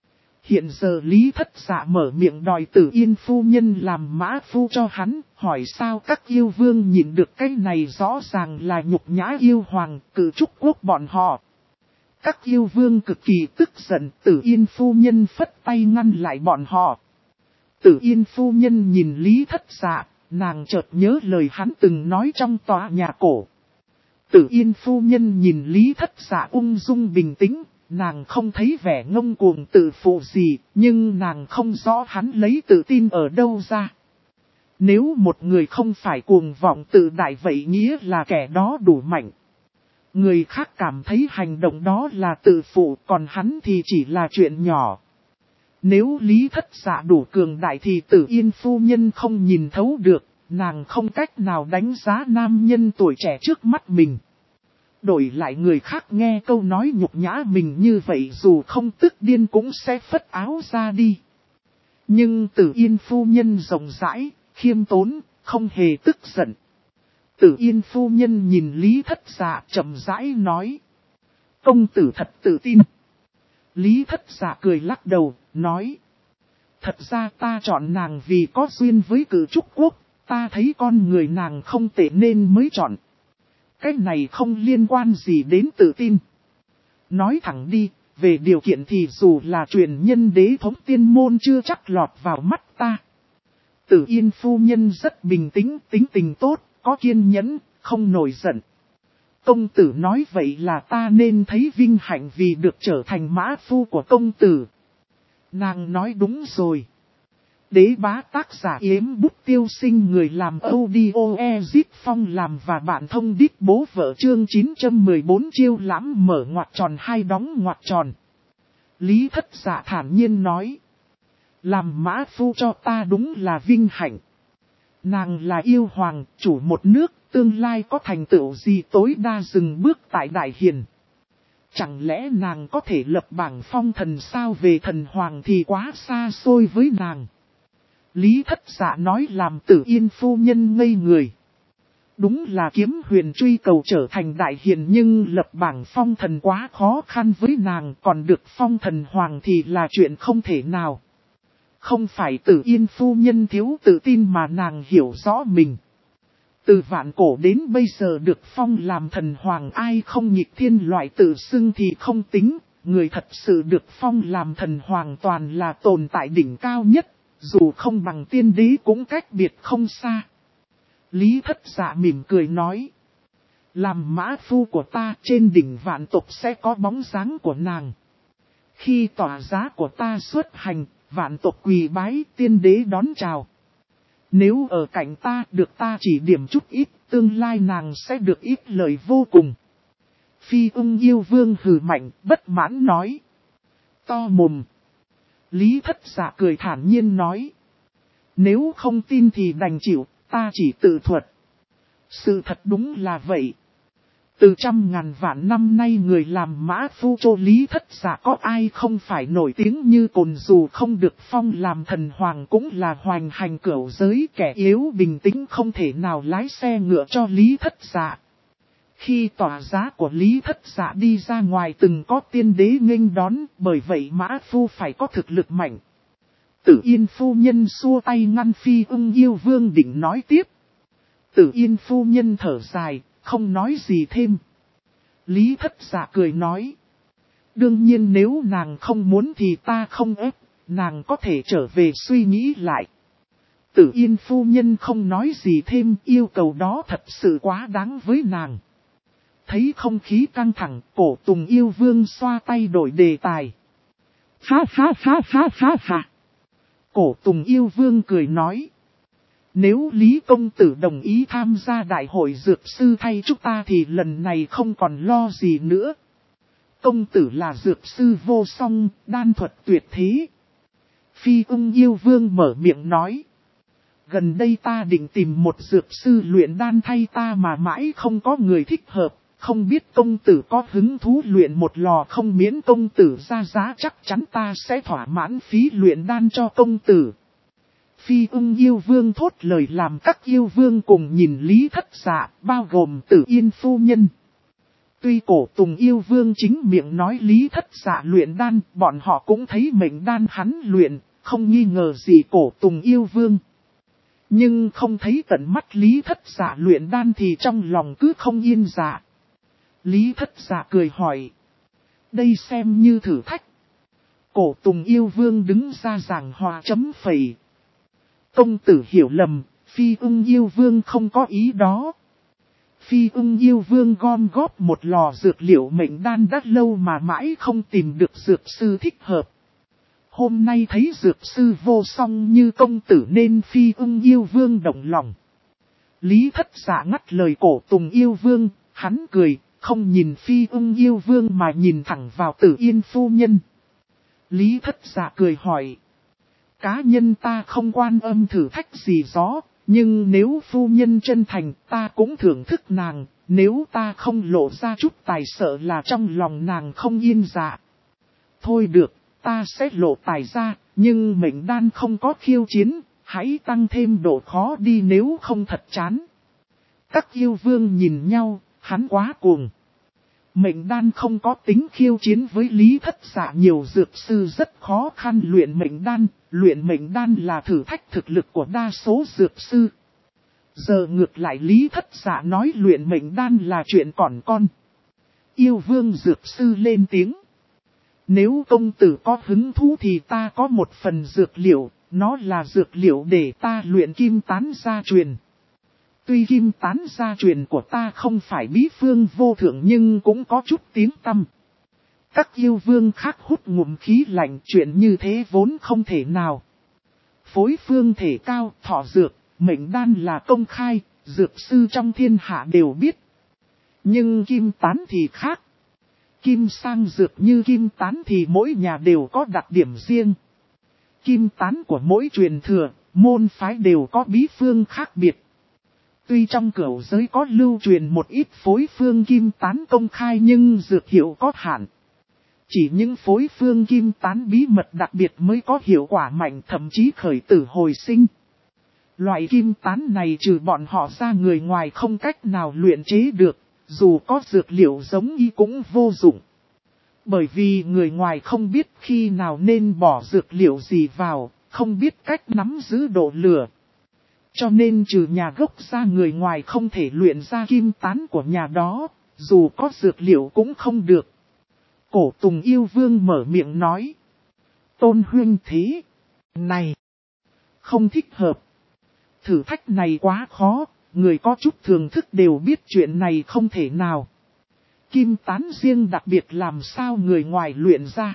[SPEAKER 1] Hiện giờ Lý Thất Dạ mở miệng đòi Tử Yên phu nhân làm mã phu cho hắn, hỏi sao các yêu vương nhìn được cái này rõ ràng là nhục nhã yêu hoàng, cử trúc quốc bọn họ. Các yêu vương cực kỳ tức giận, Tử Yên phu nhân phất tay ngăn lại bọn họ. Tử Yên phu nhân nhìn Lý Thất Dạ, nàng chợt nhớ lời hắn từng nói trong tòa nhà cổ. Tử Yên phu nhân nhìn Lý Thất Dạ ung dung bình tĩnh, nàng không thấy vẻ ngông cuồng tự phụ gì, nhưng nàng không rõ hắn lấy tự tin ở đâu ra. Nếu một người không phải cuồng vọng tự đại vậy nghĩa là kẻ đó đủ mạnh. Người khác cảm thấy hành động đó là tự phụ, còn hắn thì chỉ là chuyện nhỏ. Nếu Lý Thất Dạ đủ cường đại thì Tử Yên phu nhân không nhìn thấu được, nàng không cách nào đánh giá nam nhân tuổi trẻ trước mắt mình. Đổi lại người khác nghe câu nói nhục nhã mình như vậy dù không tức điên cũng sẽ phất áo ra đi. Nhưng Tử Yên phu nhân rộng rãi, khiêm tốn, không hề tức giận. Tử Yên phu nhân nhìn Lý Thất Dạ chậm rãi nói. Công tử thật tự tin. Lý Thất Dạ cười lắc đầu, nói. Thật ra ta chọn nàng vì có duyên với Cử Trúc Quốc, ta thấy con người nàng không tệ nên mới chọn. Cái này không liên quan gì đến tự tin. Nói thẳng đi, về điều kiện thì dù là truyền nhân đế thống tiên môn chưa chắc lọt vào mắt ta. Tử Yên phu nhân rất bình tĩnh, tính tình tốt, có kiên nhẫn, không nổi giận. Công tử nói vậy là ta nên thấy vinh hạnh vì được trở thành mã phu của công tử. Nàng nói đúng rồi. Đế bá tác giả Yếm Bút Tiêu Sinh người làm audio Ezit Phong làm và bạn thông đít bố vợ chương 914 chiêu lãm mở ngoặc tròn hai đóng ngoặc tròn. Lý Thất Dạ thản nhiên nói. Làm mã phu cho ta đúng là vinh hạnh. Nàng là yêu hoàng, chủ một nước, tương lai có thành tựu gì tối đa dừng bước tại Đại Hiền. Chẳng lẽ nàng có thể lập bảng phong thần sao, về thần hoàng thì quá xa xôi với nàng. Lý Thất Dạ nói làm Tử Yên phu nhân ngây người. Đúng là kiếm huyền truy cầu trở thành Đại Hiền, nhưng lập bảng phong thần quá khó khăn với nàng, còn được phong thần hoàng thì là chuyện không thể nào. Không phải Tử Yên phu nhân thiếu tự tin mà nàng hiểu rõ mình. Từ vạn cổ đến bây giờ được phong làm thần hoàng, ai không nghịch thiên loại tự xưng thì không tính, người thật sự được phong làm thần hoàng toàn là tồn tại đỉnh cao nhất, dù không bằng tiên đế cũng cách biệt không xa. Lý Thất Dạ mỉm cười nói. Làm mã phu của ta, trên đỉnh vạn tộc sẽ có bóng dáng của nàng. Khi tỏa giá của ta xuất hành, vạn tộc quỳ bái, tiên đế đón chào. Nếu ở cạnh ta, được ta chỉ điểm chút ít, tương lai nàng sẽ được ít lời vô cùng. Phi Ưng yêu vương hừ mạnh, bất mãn nói. To mồm. Lý Thất Dạ cười thản nhiên nói. Nếu không tin thì đành chịu, ta chỉ tự thuật. Sự thật đúng là vậy. Từ trăm ngàn vạn năm nay người làm mã phu cho Lý Thất Dạ có ai không phải nổi tiếng như cồn, dù không được phong làm thần hoàng cũng là hoành hành cửu giới, kẻ yếu bình tĩnh không thể nào lái xe ngựa cho Lý Thất Dạ. Khi tỏa giá của Lý Thất Dạ đi ra ngoài từng có tiên đế nghênh đón, bởi vậy mã phu phải có thực lực mạnh. Tử Yên phu nhân xua tay ngăn Phi Ưng yêu vương định nói tiếp. Tử Yên phu nhân thở dài, không nói gì thêm. Lý Thất Dạ cười nói. Đương nhiên nếu nàng không muốn thì ta không ép, nàng có thể trở về suy nghĩ lại. Tử Yên phu nhân không nói gì thêm, yêu cầu đó thật sự quá đáng với nàng. Thấy không khí căng thẳng, Cổ Tùng yêu vương xoa tay đổi đề tài. Ha ha ha ha ha ha. Cổ Tùng yêu vương cười nói. Nếu Lý công tử đồng ý tham gia đại hội dược sư thay chúng ta thì lần này không còn lo gì nữa. Công tử là dược sư vô song, đan thuật tuyệt thế. Phi Ưng yêu vương mở miệng nói. Gần đây ta định tìm một dược sư luyện đan thay ta mà mãi không có người thích hợp. Không biết công tử có hứng thú luyện một lò không, miễn công tử ra giá chắc chắn ta sẽ thỏa mãn phí luyện đan cho công tử. Phi Ưng yêu vương thốt lời làm các yêu vương cùng nhìn Lý Thất Dạ, bao gồm Tử Yên phu nhân. Tuy Cổ Tùng yêu vương chính miệng nói Lý Thất Dạ luyện đan, bọn họ cũng thấy mệnh đan hắn luyện, không nghi ngờ gì Cổ Tùng yêu vương. Nhưng không thấy tận mắt Lý Thất Dạ luyện đan thì trong lòng cứ không yên dạ. Lý Thất Dạ cười hỏi. Đây xem như thử thách. Cổ Tùng yêu vương đứng ra giảng hòa chấm phẩy. Công tử hiểu lầm, Phi Ưng yêu vương không có ý đó. Phi Ưng yêu vương gom góp một lò dược liệu mệnh đan đã lâu mà mãi không tìm được dược sư thích hợp. Hôm nay thấy dược sư vô song như công tử nên Phi Ưng yêu vương động lòng. Lý Thất Dạ ngắt lời Cổ Tùng yêu vương, hắn cười, không nhìn Phi Ưng yêu vương mà nhìn thẳng vào Tử Yên phu nhân. Lý Thất Dạ cười hỏi. Cá nhân ta không quan âm thử thách gì đó, nhưng nếu phu nhân chân thành ta cũng thưởng thức nàng, nếu ta không lộ ra chút tài sợ là trong lòng nàng không yên dạ. Thôi được, ta sẽ lộ tài ra, Nhưng mệnh đan không có khiêu chiến, hãy tăng thêm độ khó đi nếu không thật chán. Các yêu vương nhìn nhau, hắn quá cuồng. Mệnh đan không có tính khiêu chiến với Lý Thất Dạ, nhiều dược sư rất khó khăn luyện mệnh đan là thử thách thực lực của đa số dược sư. Giờ ngược lại Lý Thất Dạ nói luyện mệnh đan là chuyện còn con. Yêu vương dược sư lên tiếng. Nếu công tử có hứng thú thì ta có một phần dược liệu, nó là dược liệu để ta luyện kim tán gia truyền. Tuy kim tán gia truyền của ta không phải bí phương vô thượng nhưng cũng có chút tiếng tăm. Các yêu vương khác hút ngụm khí lạnh, chuyện như thế vốn không thể nào. Phối phương thể cao, thọ dược, mệnh đan là công khai, dược sư trong thiên hạ đều biết. Nhưng kim tán thì khác. Kim sang dược như kim tán thì mỗi nhà đều có đặc điểm riêng. Kim tán của mỗi truyền thừa, môn phái đều có bí phương khác biệt. Tuy trong cửu giới có lưu truyền một ít phối phương kim tán công khai nhưng dược hiệu có hạn. Chỉ những phối phương kim tán bí mật đặc biệt mới có hiệu quả mạnh, thậm chí khởi tử hồi sinh. Loại kim tán này trừ bọn họ ra người ngoài không cách nào luyện chế được, dù có dược liệu giống y cũng vô dụng. Bởi vì người ngoài không biết khi nào nên bỏ dược liệu gì vào, không biết cách nắm giữ độ lửa. Cho nên trừ nhà gốc ra người ngoài không thể luyện ra kim tán của nhà đó, dù có dược liệu cũng không được. Cổ Tùng yêu vương mở miệng nói. Tôn huynh thế này không thích hợp. Thử thách này quá khó, người có chút thường thức đều biết chuyện này không thể nào. Kim tán riêng đặc biệt làm sao người ngoài luyện ra.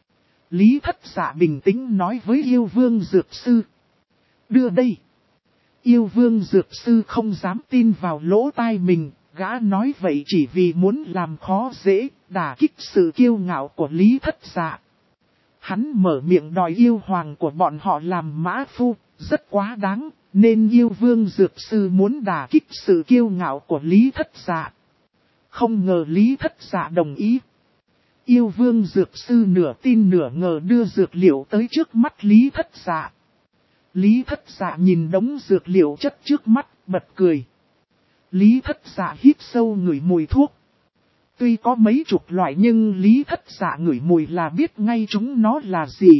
[SPEAKER 1] Lý Thất Dạ bình tĩnh nói với yêu vương dược sư. Đưa đây. Yêu vương dược sư không dám tin vào lỗ tai mình, gã nói vậy chỉ vì muốn làm khó dễ, đả kích sự kiêu ngạo của Lý Thất Dạ. Hắn mở miệng đòi yêu hoàng của bọn họ làm mã phu, rất quá đáng, nên yêu vương dược sư muốn đả kích sự kiêu ngạo của Lý Thất Dạ. Không ngờ Lý Thất Dạ đồng ý. Yêu vương dược sư nửa tin nửa ngờ đưa dược liệu tới trước mắt Lý Thất Dạ. Lý Thất Dạ nhìn đống dược liệu chất trước mắt, bật cười. Lý Thất Dạ hít sâu ngửi mùi thuốc. Tuy có mấy chục loại nhưng Lý Thất Dạ ngửi mùi là biết ngay chúng nó là gì.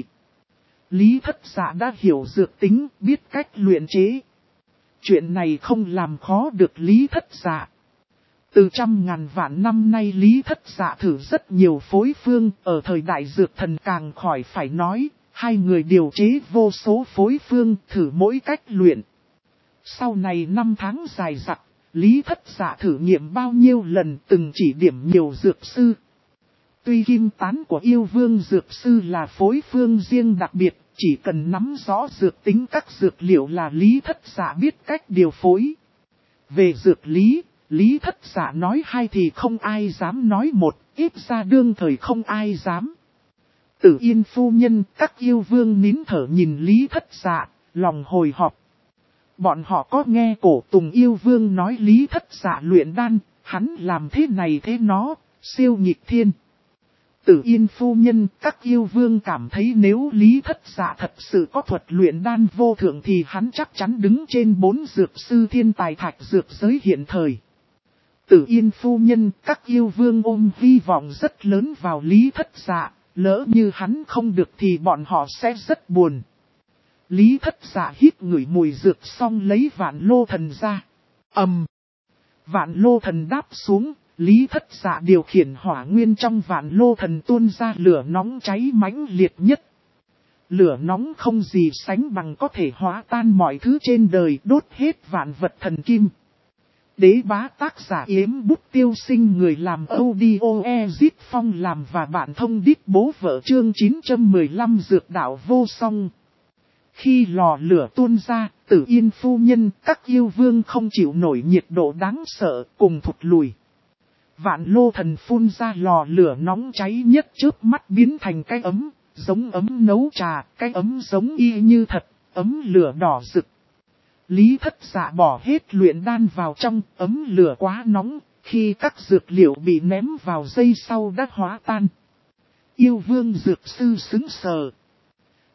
[SPEAKER 1] Lý Thất Dạ đã hiểu dược tính, biết cách luyện chế. Chuyện này không làm khó được Lý Thất Dạ. Từ trăm ngàn vạn năm nay Lý Thất Dạ thử rất nhiều phối phương, ở thời đại dược thần càng khỏi phải nói, hai người điều chế vô số phối phương thử mỗi cách luyện. Sau này 5 tháng dài dặc, Lý Thất Dạ thử nghiệm bao nhiêu lần từng chỉ điểm nhiều dược sư. Tuy kim tán của yêu vương dược sư là phối phương riêng đặc biệt, chỉ cần nắm rõ dược tính các dược liệu là Lý Thất Dạ biết cách điều phối. Về dược lý, Lý Thất Dạ nói hai thì không ai dám nói một, ít ra đương thời không ai dám. Tử Yên phu nhân, các yêu vương nín thở nhìn Lý Thất Dạ, lòng hồi hộp. Bọn họ có nghe Cổ Tùng yêu vương nói Lý Thất Dạ luyện đan, hắn làm thế này thế nó, siêu nghịch thiên. Tử Yên phu nhân, các yêu vương cảm thấy nếu Lý Thất Dạ thật sự có thuật luyện đan vô thượng thì hắn chắc chắn đứng trên 4 dược sư thiên tài thạch dược giới hiện thời. Tử Yên phu nhân, các yêu vương ôm hy vọng rất lớn vào Lý Thất Dạ, lỡ như hắn không được thì bọn họ sẽ rất buồn. Lý Thất Dạ hít ngửi mùi dược xong lấy vạn lô thần ra. Vạn lô thần đáp xuống, Lý Thất Dạ điều khiển hỏa nguyên trong vạn lô thần tuôn ra lửa nóng cháy mãnh liệt nhất. Lửa nóng không gì sánh bằng có thể hóa tan mọi thứ trên đời, đốt hết vạn vật thần kim. Đế bá tác giả Yếm Bút Tiêu Sinh, người làm audio Ezit Phong làm và bạn thông đít bố vợ chương 915 dược đạo vô song. Khi lò lửa tuôn ra, Tử Yên phu nhân, các yêu vương không chịu nổi nhiệt độ đáng sợ, cùng thụt lùi. Vạn lô thần phun ra lò lửa nóng cháy nhất chớp mắt biến thành cái ấm, giống ấm nấu trà, cái ấm giống y như thật, ấm lửa đỏ rực. Lý Thất Dạ bỏ hết luyện đan vào trong, ấm lửa quá nóng, khi các dược liệu bị ném vào giây sau đã hóa tan. Yêu vương dược sư sững sờ.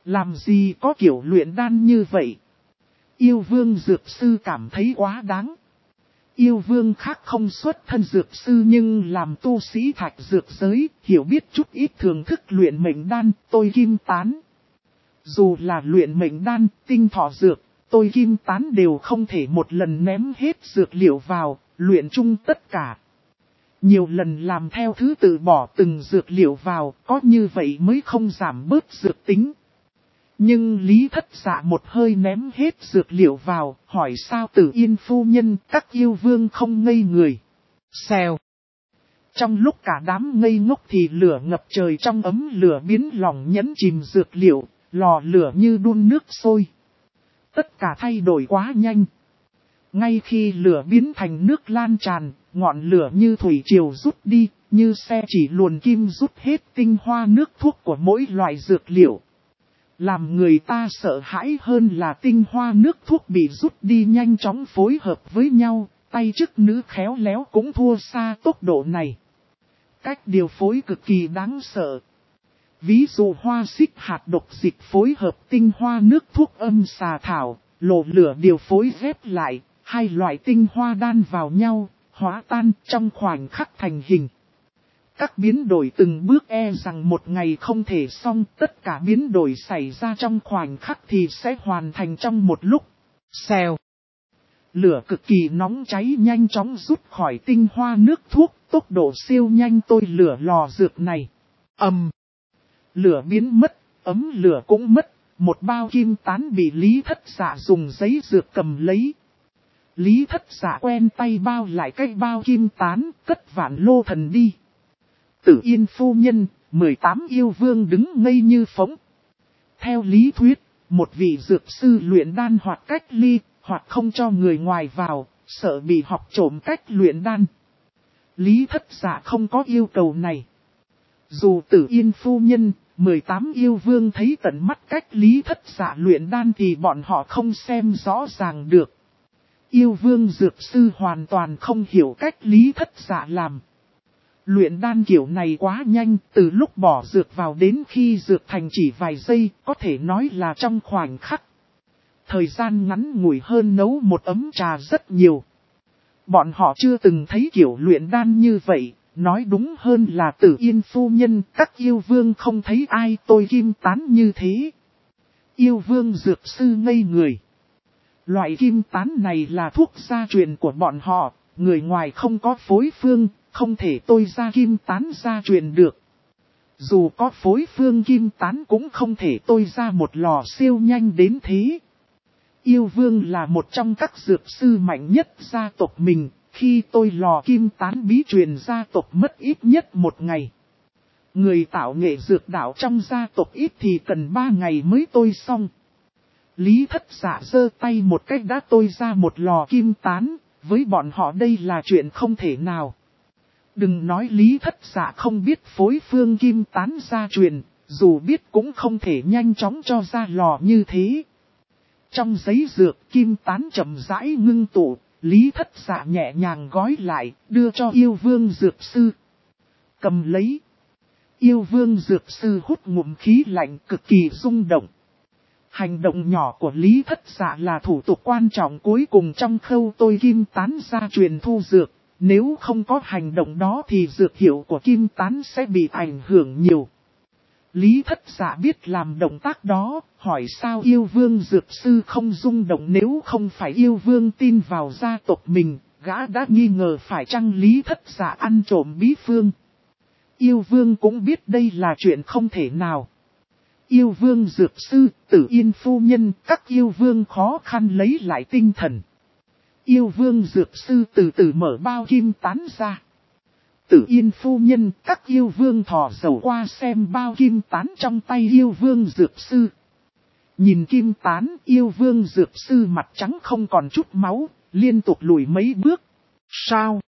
[SPEAKER 1] Làm gì có kiểu luyện đan như vậy? Yêu vương dược sư cảm thấy quá đáng. Yêu vương khác không xuất thân dược sư nhưng làm tu sĩ thạch dược giới, hiểu biết chút ít thưởng thức luyện mệnh đan, tôi kim tán. Dù là luyện mệnh đan, tinh thọ dược, tôi kim tán đều không thể một lần ném hết dược liệu vào, luyện chung tất cả. Nhiều lần làm theo thứ tự bỏ từng dược liệu vào, có như vậy mới không giảm bớt dược tính. Nhưng Lý Thất Dạ một hơi ném hết dược liệu vào, hỏi sao Tử Yên phu nhân, các yêu vương không ngây người. Xèo. Trong lúc cả đám ngây ngốc thì lửa ngập trời trong ấm lửa biến lỏng nhẫn chìm dược liệu, lò lửa như đun nước sôi. Tất cả thay đổi quá nhanh. Ngay khi lửa biến thành nước lan tràn, ngọn lửa như thủy triều rút đi, như xe chỉ luồn kim rút hết tinh hoa nước thuốc của mỗi loại dược liệu. Làm người ta sợ hãi hơn là tinh hoa nước thuốc bị rút đi nhanh chóng phối hợp với nhau, tay chức nữ khéo léo cũng thua xa tốc độ này. Cách điều phối cực kỳ đáng sợ. Ví dụ hoa xích hạt độc dịch phối hợp tinh hoa nước thuốc âm xà thảo, lộ lửa điều phối ghép lại, hai loại tinh hoa đan vào nhau, hóa tan trong khoảnh khắc thành hình. Các biến đổi từng bước rằng một ngày không thể xong, tất cả biến đổi xảy ra trong khoảnh khắc thì sẽ hoàn thành trong một lúc. Xèo. Lửa cực kỳ nóng cháy nhanh chóng rút khỏi tinh hoa nước thuốc, tốc độ siêu nhanh tôi lửa lò dược này. Lửa biến mất, ấm lửa cũng mất, một bao kim tán bị Lý Thất Dạ dùng giấy dược cầm lấy. Lý Thất Dạ quen tay bao lại cái bao kim tán, cất vạn lô thần đi. Tử Yên phu nhân, 18 yêu vương đứng ngây như phỗng. Theo lý thuyết, một vị dược sư luyện đan hoặc cách ly, hoặc không cho người ngoài vào, sợ bị học trộm cách luyện đan. Lý Thất Dạ không có yêu cầu này. Dù Tử Yên phu nhân, 18 yêu vương thấy tận mắt cách Lý Thất Dạ luyện đan thì bọn họ không xem rõ ràng được. Yêu vương dược sư hoàn toàn không hiểu cách Lý Thất Dạ làm. Luyện đan kiểu này quá nhanh, từ lúc bỏ dược vào đến khi dược thành chỉ vài giây, có thể nói là trong khoảnh khắc. Thời gian ngắn ngủi hơn nấu một ấm trà rất nhiều. Bọn họ chưa từng thấy kiểu luyện đan như vậy, nói đúng hơn là Tử Yên phu nhân, các yêu vương không thấy ai tôi kim tán như thế. Yêu vương dược sư ngây người. Loại kim tán này là thuốc gia truyền của bọn họ, người ngoài không có phối phương, không thể tôi ra kim tán gia truyền được. Dù có phối phương kim tán cũng không thể tôi ra một lò siêu nhanh đến thế. Yêu vương là một trong các dược sư mạnh nhất gia tộc mình, khi tôi lò kim tán bí truyền gia tộc mất ít nhất một ngày. Người tạo nghệ dược đạo trong gia tộc ít thì cần 3 ngày mới tôi xong. Lý Thất Dạ giơ tay một cách đã tôi ra một lò kim tán, với bọn họ đây là chuyện không thể nào. Đừng nói Lý Thất Dạ không biết phối phương kim tán gia truyền, dù biết cũng không thể nhanh chóng cho ra lò như thế. Trong giấy dược kim tán chậm rãi ngưng tụ, Lý Thất Dạ nhẹ nhàng gói lại, đưa cho yêu vương dược sư. Cầm lấy. Yêu vương dược sư hút ngụm khí lạnh cực kỳ rung động. Hành động nhỏ của Lý Thất Dạ là thủ tục quan trọng cuối cùng trong khâu tôi kim tán gia truyền thu dược. Nếu không có hành động đó thì dược hiệu của kim tán sẽ bị ảnh hưởng nhiều. Lý Thất Dạ biết làm động tác đó, hỏi sao yêu vương dược sư không rung động nếu không phải yêu vương tin vào gia tộc mình, gã đã nghi ngờ phải chăng Lý Thất Dạ ăn trộm bí phương. Yêu vương cũng biết đây là chuyện không thể nào. Yêu vương dược sư, Tử Yên phu nhân, các yêu vương khó khăn lấy lại tinh thần. Yêu vương dược sư từ từ mở bao kim tán ra. Tử Yên phu nhân, các yêu vương thò dầu qua xem bao kim tán trong tay yêu vương dược sư. Nhìn kim tán, yêu vương dược sư mặt trắng không còn chút máu, liên tục lùi mấy bước. Sao?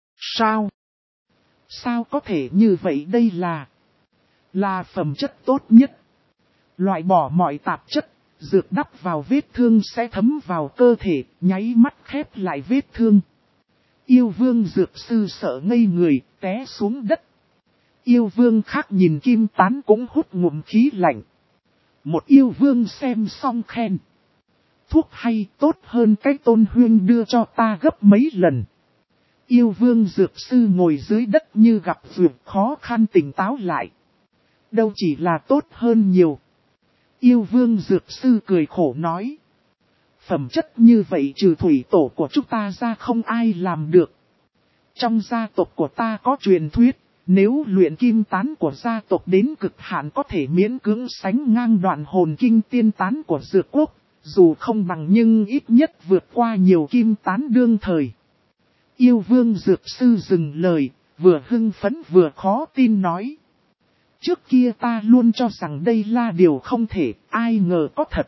[SPEAKER 1] Sao có thể như vậy đây là phẩm chất tốt nhất. Loại bỏ mọi tạp chất, dược đắp vào vết thương sẽ thấm vào cơ thể, nháy mắt khép lại vết thương. Yêu vương dược sư sợ ngây người, té xuống đất. Yêu vương khác nhìn kim tán cũng hút ngụm khí lạnh. Một yêu vương xem xong khen. Thuốc hay tốt hơn cái Tôn Huyên đưa cho ta gấp mấy lần. Yêu vương dược sư ngồi dưới đất như gặp việc khó khăn tỉnh táo lại. Đâu chỉ là tốt hơn nhiều. Yêu vương dược sư cười khổ nói. Phẩm chất như vậy trừ thủy tổ của chúng ta ra không ai làm được. Trong gia tộc của ta có truyền thuyết, nếu luyện kim tán của gia tộc đến cực hạn có thể miễn cưỡng sánh ngang đoạn hồn kinh tiên tán của dược quốc, dù không bằng nhưng ít nhất vượt qua nhiều kim tán đương thời. Yêu vương dược sư dừng lời, vừa hưng phấn vừa khó tin nói. Trước kia ta luôn cho rằng đây là điều không thể, ai ngờ có thật.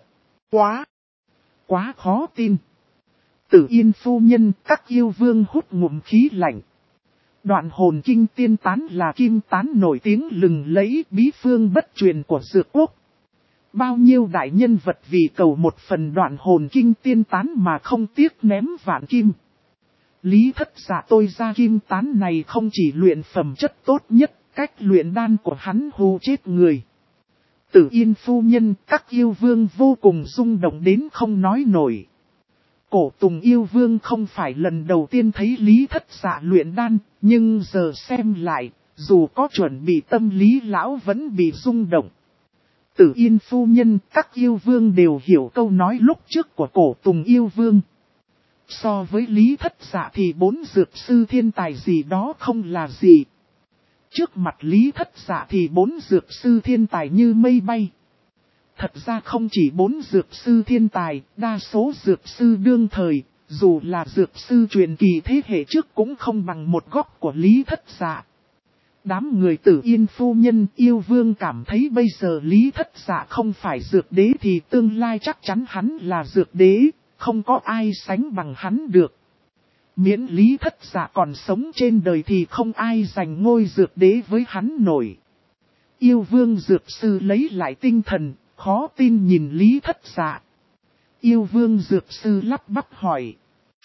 [SPEAKER 1] Quá khó tin. Tử Yên phu nhân, các yêu vương hút ngụm khí lạnh. Đoạn hồn kinh tiên tán là kim tán nổi tiếng lừng lẫy bí phương bất truyền của dược quốc. Bao nhiêu đại nhân vật vì cầu một phần đoạn hồn kinh tiên tán mà không tiếc ném vạn kim. Lý Thất Dạ tôi ra kim tán này không chỉ luyện phẩm chất tốt nhất, cách luyện đan của hắn hù chết người. Tử Yên phu nhân, các yêu vương vô cùng rung động đến không nói nổi. Cổ Tùng yêu vương không phải lần đầu tiên thấy Lý Thất Dạ luyện đan, nhưng giờ xem lại, dù có chuẩn bị tâm lý lão vẫn bị rung động. Tử Yên phu nhân, các yêu vương đều hiểu câu nói lúc trước của Cổ Tùng yêu vương. So với Lý Thất Dạ thì 4 dược sư thiên tài gì đó không là gì. Trước mặt Lý Thất Dạ thì 4 dược sư thiên tài như mây bay. Thật ra không chỉ 4 dược sư thiên tài, đa số dược sư đương thời, dù là dược sư truyền kỳ thế hệ trước cũng không bằng một góc của Lý Thất Dạ. Đám người Tử Yên phu nhân yêu vương cảm thấy bây giờ Lý Thất Dạ không phải dược đế thì tương lai chắc chắn hắn là dược đế, không có ai sánh bằng hắn được. Miễn Lý Thất Dạ còn sống trên đời thì không ai giành ngôi dược đế với hắn nổi. Yêu vương dược sư lấy lại tinh thần, khó tin nhìn Lý Thất Dạ. Yêu vương dược sư lắp bắp hỏi.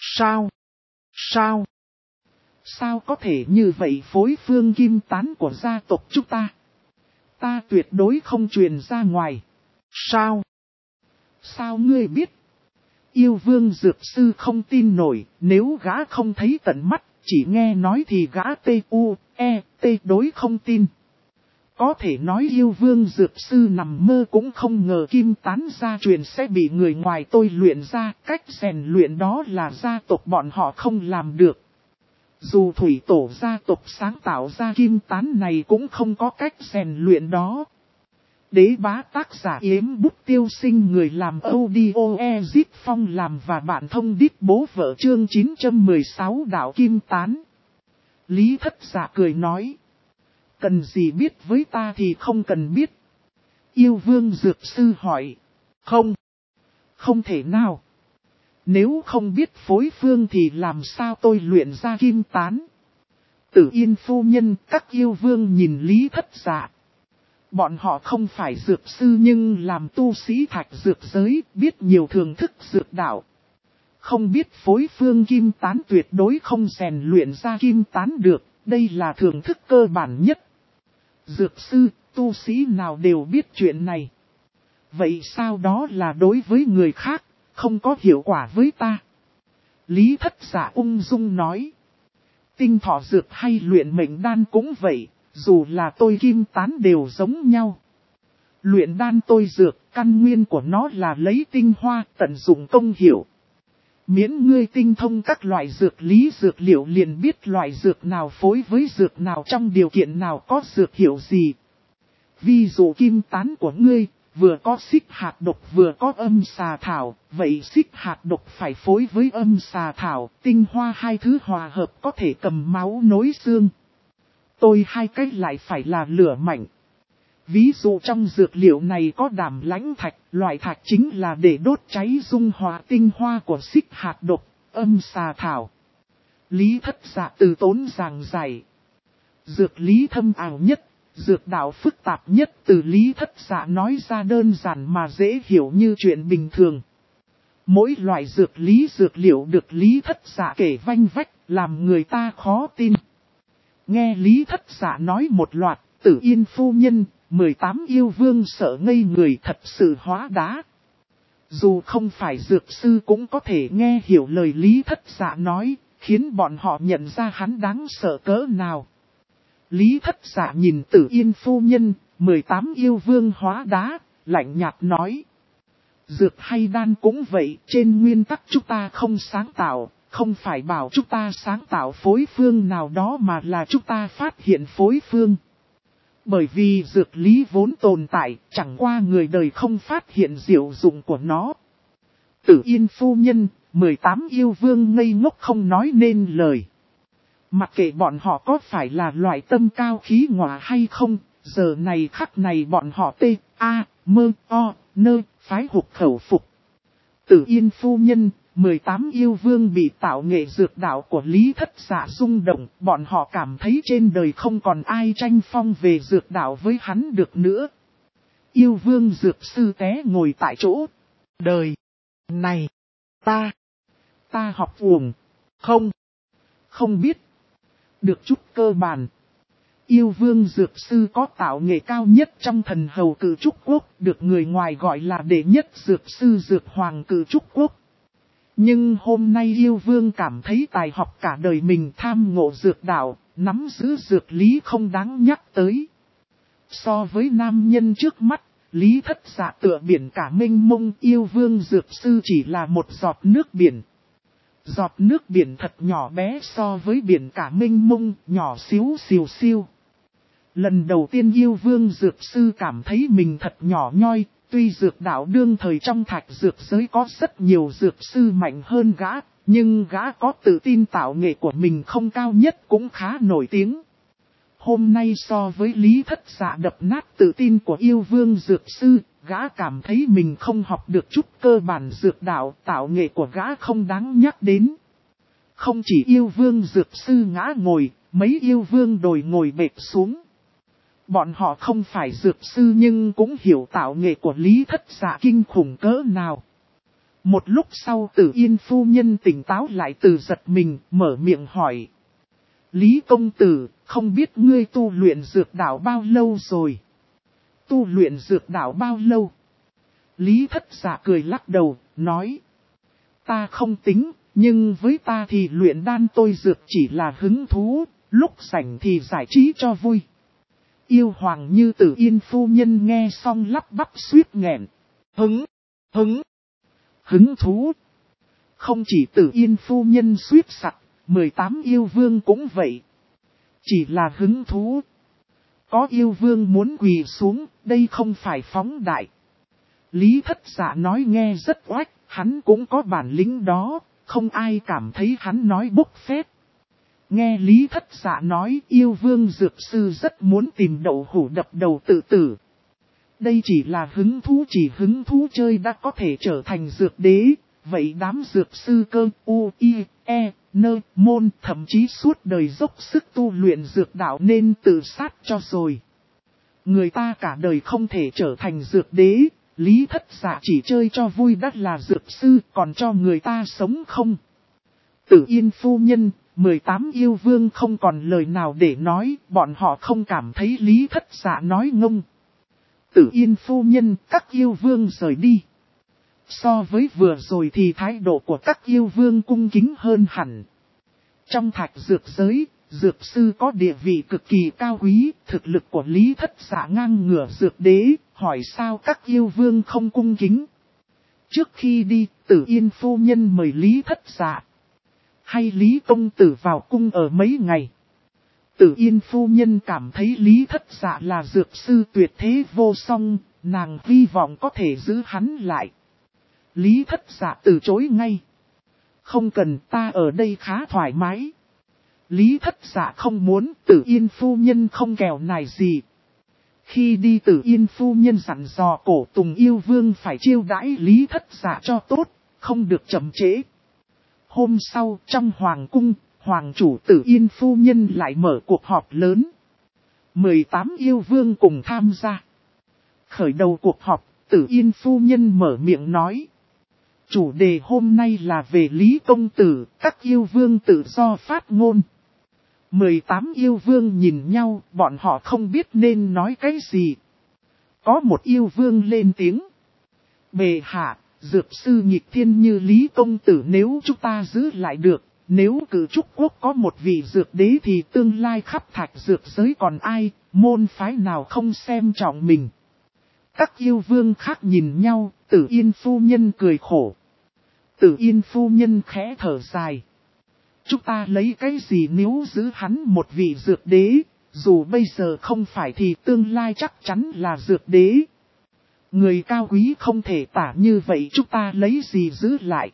[SPEAKER 1] Sao có thể như vậy phối phương kim tán của gia tộc chúng ta? Ta tuyệt đối không truyền ra ngoài. Sao ngươi biết? Yêu vương dược sư không tin nổi, nếu gã không thấy tận mắt, chỉ nghe nói thì gã đối không tin. Có thể nói yêu vương dược sư nằm mơ cũng không ngờ kim tán gia truyền sẽ bị người ngoài tôi luyện ra, cách rèn luyện đó là gia tộc bọn họ không làm được. Dù thủy tổ gia tộc sáng tạo ra kim tán này cũng không có cách rèn luyện đó. Đế bá tác giả Yếm Bút Tiêu Sinh, người làm audio Ezip Phong làm và bạn thông đít bố vợ chương 916 đạo kim tán. Lý Thất Dạ cười nói. Cần gì biết với ta thì không cần biết. Yêu vương dược sư hỏi. Không thể nào. Nếu không biết phối phương thì làm sao tôi luyện ra kim tán? Tử Yên phu nhân, các yêu vương nhìn Lý Thất Dạ. Bọn họ không phải dược sư nhưng làm tu sĩ thạch dược giới, biết nhiều thưởng thức dược đạo. Không biết phối phương kim tán tuyệt đối không rèn luyện ra kim tán được, đây là thưởng thức cơ bản nhất. Dược sư, tu sĩ nào đều biết chuyện này. Vậy sao đó là đối với người khác, không có hiệu quả với ta? Lý Thất Dạ ung dung nói. Tinh thọ dược hay luyện mệnh đan cũng vậy, dù là tôi kim tán đều giống nhau. Luyện đan tôi dược, căn nguyên của nó là lấy tinh hoa tận dụng công hiệu. Miễn ngươi tinh thông các loại dược lý dược liệu liền biết loại dược nào phối với dược nào trong điều kiện nào có dược hiệu gì. Ví dụ kim tán của ngươi, vừa có xích hạt độc vừa có âm xà thảo, vậy xích hạt độc phải phối với âm xà thảo, tinh hoa hai thứ hòa hợp có thể cầm máu nối xương. Tôi hai cái lại phải là lửa mạnh. Ví dụ trong dược liệu này có đàm lãnh thạch, loại thạch chính là để đốt cháy dung hòa tinh hoa của xích hạt độc, âm xà thảo. Lý Thất Dạ từ tốn giảng giải. Dược lý thâm ảo nhất, dược đạo phức tạp nhất, từ Lý Thất Dạ nói ra đơn giản mà dễ hiểu như chuyện bình thường. Mỗi loại dược liệu được Lý Thất Dạ kể vanh vách, làm người ta khó tin. Nghe Lý Thất Dạ nói một loạt, Tử Yên phu nhân, 18 yêu vương sợ ngây người, thật sự hóa đá. Dù không phải dược sư cũng có thể nghe hiểu lời Lý Thất Dạ nói, khiến bọn họ nhận ra hắn đáng sợ cỡ nào. Lý Thất Dạ nhìn Tử Yên phu nhân, 18 yêu vương hóa đá, lạnh nhạt nói. Dược hay đan cũng vậy, trên nguyên tắc chúng ta không sáng tạo, không phải bảo chúng ta sáng tạo phối phương nào đó mà là chúng ta phát hiện phối phương. Bởi vì dược lý vốn tồn tại, chẳng qua người đời không phát hiện diệu dụng của nó. Tử Yên phu nhân, 18 yêu vương ngây ngốc không nói nên lời. Mặc kệ bọn họ có phải là loại tâm cao khí ngọa hay không, giờ này khắc này bọn họ phái hụt khẩu phục. Tử Yên phu nhân, 18 yêu vương bị tạo nghệ dược đạo của Lý Thất Dạ rung động, bọn họ cảm thấy trên đời không còn ai tranh phong về dược đạo với hắn được nữa. Yêu vương dược sư té ngồi tại chỗ. Đời này, ta học uổng, không biết, được chút cơ bản. Yêu vương dược sư có tạo nghệ cao nhất trong thần hầu Cử Trúc Quốc, được người ngoài gọi là đệ nhất dược sư dược hoàng Cử Trúc Quốc. Nhưng hôm nay yêu vương cảm thấy tài học cả đời mình tham ngộ dược đạo, nắm giữ dược lý không đáng nhắc tới. So với nam nhân trước mắt, Lý Thất Dạ tựa biển cả mênh mông, yêu vương dược sư chỉ là một giọt nước biển. Giọt nước biển thật nhỏ bé so với biển cả mênh mông, nhỏ xíu xiu xiu. Lần đầu tiên yêu vương dược sư cảm thấy mình thật nhỏ nhoi, tuy dược đạo đương thời trong thạch dược giới có rất nhiều dược sư mạnh hơn gã, nhưng gã có tự tin tạo nghệ của mình không cao nhất cũng khá nổi tiếng. Hôm nay so với Lý Thất Dạ đập nát tự tin của yêu vương dược sư, gã cảm thấy mình không học được chút cơ bản dược đạo, tạo nghệ của gã không đáng nhắc đến. Không chỉ yêu vương dược sư ngã ngồi, mấy yêu vương đồi ngồi bệt xuống. Bọn họ không phải dược sư nhưng cũng hiểu tạo nghệ của Lý Thất Dạ kinh khủng cỡ nào. Một lúc sau Tử Yên phu nhân tỉnh táo lại từ giật mình, mở miệng hỏi. Lý công tử, không biết ngươi tu luyện dược đạo bao lâu rồi? Tu luyện dược đạo bao lâu? Lý Thất Dạ cười lắc đầu, nói. Ta không tính, nhưng với ta thì luyện đan tôi dược chỉ là hứng thú, lúc rảnh thì giải trí cho vui. Yêu hoàng như Tử Yên phu nhân nghe xong lắp bắp suýt nghẹn. Hứng thú. Không chỉ Tử Yên phu nhân suýt sặc, 18 yêu vương cũng vậy. Chỉ là hứng thú. Có yêu vương muốn quỳ xuống, đây không phải phóng đại. Lý Thất Dạ nói nghe rất oách, hắn cũng có bản lĩnh đó, không ai cảm thấy hắn nói bốc phét. Nghe Lý Thất Dạ nói yêu vương dược sư rất muốn tìm đậu hũ đập đầu tự tử. Đây chỉ là hứng thú, chỉ hứng thú chơi đã có thể trở thành dược đế. Vậy đám dược sư cơ môn thậm chí suốt đời dốc sức tu luyện dược đạo nên tự sát cho rồi. Người ta cả đời không thể trở thành dược đế, Lý Thất Dạ chỉ chơi cho vui đắt là dược sư còn cho người ta sống không. Tử Yên phu nhân, 18 yêu vương không còn lời nào để nói, bọn họ không cảm thấy Lý Thất Dạ nói ngông. Tử Yên phu nhân, các yêu vương rời đi. So với vừa rồi thì thái độ của các yêu vương cung kính hơn hẳn. Trong thạch dược giới, dược sư có địa vị cực kỳ cao quý, thực lực của Lý Thất Dạ ngang ngửa dược đế, hỏi sao các yêu vương không cung kính. Trước khi đi, Tử Yên phu nhân mời Lý Thất Dạ. Hay Lý công tử vào cung ở mấy ngày. Tử Yên phu nhân cảm thấy Lý Thất Dạ là dược sư tuyệt thế vô song, nàng hy vọng có thể giữ hắn lại. Lý Thất Dạ từ chối ngay. Không cần, ta ở đây khá thoải mái. Lý Thất Dạ không muốn, Tử Yên phu nhân không kèo nài gì. Khi đi Tử Yên phu nhân dặn dò cổ tùng yêu vương phải chiêu đãi Lý Thất Dạ cho tốt, không được chậm trễ. Hôm sau trong hoàng cung, hoàng chủ Tử Yên phu nhân lại mở cuộc họp lớn. 18 yêu vương cùng tham gia. Khởi đầu cuộc họp, Tử Yên phu nhân mở miệng nói. Chủ đề hôm nay là về Lý công tử, các yêu vương tự do phát ngôn. 18 yêu vương nhìn nhau, bọn họ không biết nên nói cái gì. Có một yêu vương lên tiếng. Bệ hạ, dược sư nghịch thiên như Lý công tử nếu chúng ta giữ lại được, nếu Cử Trúc quốc có một vị dược đế thì tương lai khắp thạch dược giới còn ai, môn phái nào không xem trọng mình. Các yêu vương khác nhìn nhau, Tử Yên phu nhân cười khổ. Tử Yên phu nhân khẽ thở dài. Chúng ta lấy cái gì nếu giữ hắn một vị dược đế, dù bây giờ không phải thì tương lai chắc chắn là dược đế. Người cao quý không thể tả như vậy chúng ta lấy gì giữ lại.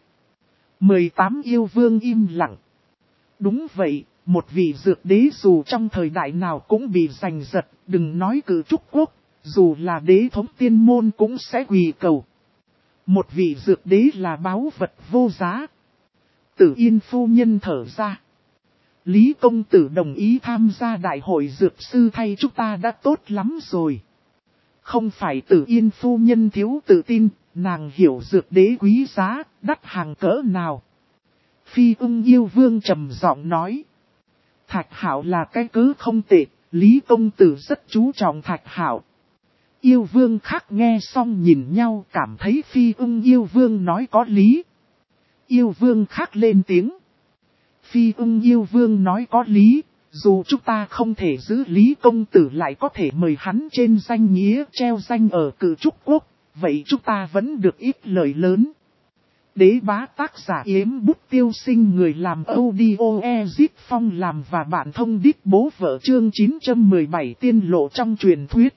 [SPEAKER 1] 18 yêu vương im lặng. Đúng vậy, một vị dược đế dù trong thời đại nào cũng bị giành giật, đừng nói Cử Trúc quốc, dù là đế thống tiên môn cũng sẽ quỳ cầu. Một vị dược đế là báu vật vô giá. Tử Yên phu nhân thở ra. Lý công tử đồng ý tham gia đại hội dược sư thay chúng ta đã tốt lắm rồi. Không phải Tử Yên phu nhân thiếu tự tin, nàng hiểu dược đế quý giá, đắt hàng cỡ nào. Phi Ưng yêu vương trầm giọng nói. Thạch Hạo là cái cớ không tệ, Lý công tử rất chú trọng Thạch Hạo. Yêu vương khác nghe xong nhìn nhau cảm thấy Phi Ưng yêu vương nói có lý. Yêu vương khác lên tiếng. Phi Ưng yêu vương nói có lý, dù chúng ta không thể giữ Lý công tử lại có thể mời hắn trên danh nghĩa treo danh ở Cử Trúc quốc, vậy chúng ta vẫn được ít lợi lớn. Đế bá tác giả Yếm Bút Tiêu Sinh, người làm audio Ezit Phong làm và bạn thông đít bố vợ, chương 917 tiên lộ trong truyền thuyết.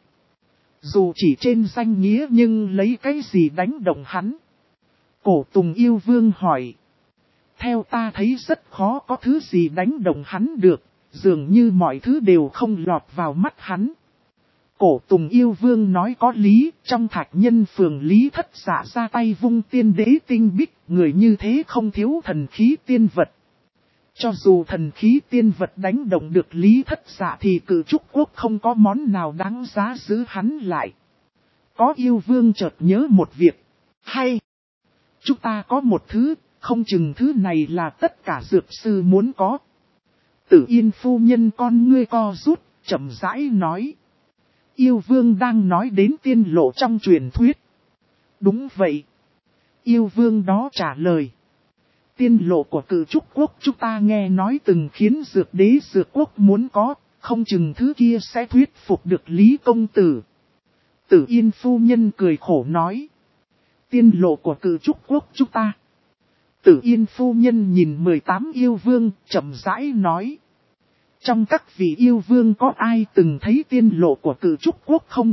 [SPEAKER 1] Dù chỉ trên danh nghĩa nhưng lấy cái gì đánh động hắn? Cổ Tùng yêu vương hỏi. Theo ta thấy rất khó có thứ gì đánh động hắn được, dường như mọi thứ đều không lọt vào mắt hắn. Cổ Tùng yêu vương nói có lý, trong Thạch Nhân phường Lý Thất Dạ ra tay vung tiên đế tinh bích, người như thế không thiếu thần khí tiên vật. Cho dù thần khí tiên vật đánh động được Lý Thất Dạ thì Cử Trúc quốc không có món nào đáng giá giữ hắn lại. Có yêu vương chợt nhớ một việc. Hay! Chúng ta có một thứ, không chừng thứ này là tất cả dược sư muốn có. Tử Yên phu nhân con ngươi co rút, chậm rãi nói. Yêu vương đang nói đến tiên lộ trong truyền thuyết. Đúng vậy. Yêu vương đó trả lời. Tiên lộ của Cử Trúc quốc chúng ta nghe nói từng khiến dược đế dược quốc muốn có, không chừng thứ kia sẽ thuyết phục được Lý công tử. Tử Yên phu nhân cười khổ nói. Tiên lộ của Cử Trúc quốc chúng ta. Tử Yên phu nhân nhìn 18 yêu vương, chậm rãi nói. Trong các vị yêu vương có ai từng thấy tiên lộ của Cử Trúc quốc không?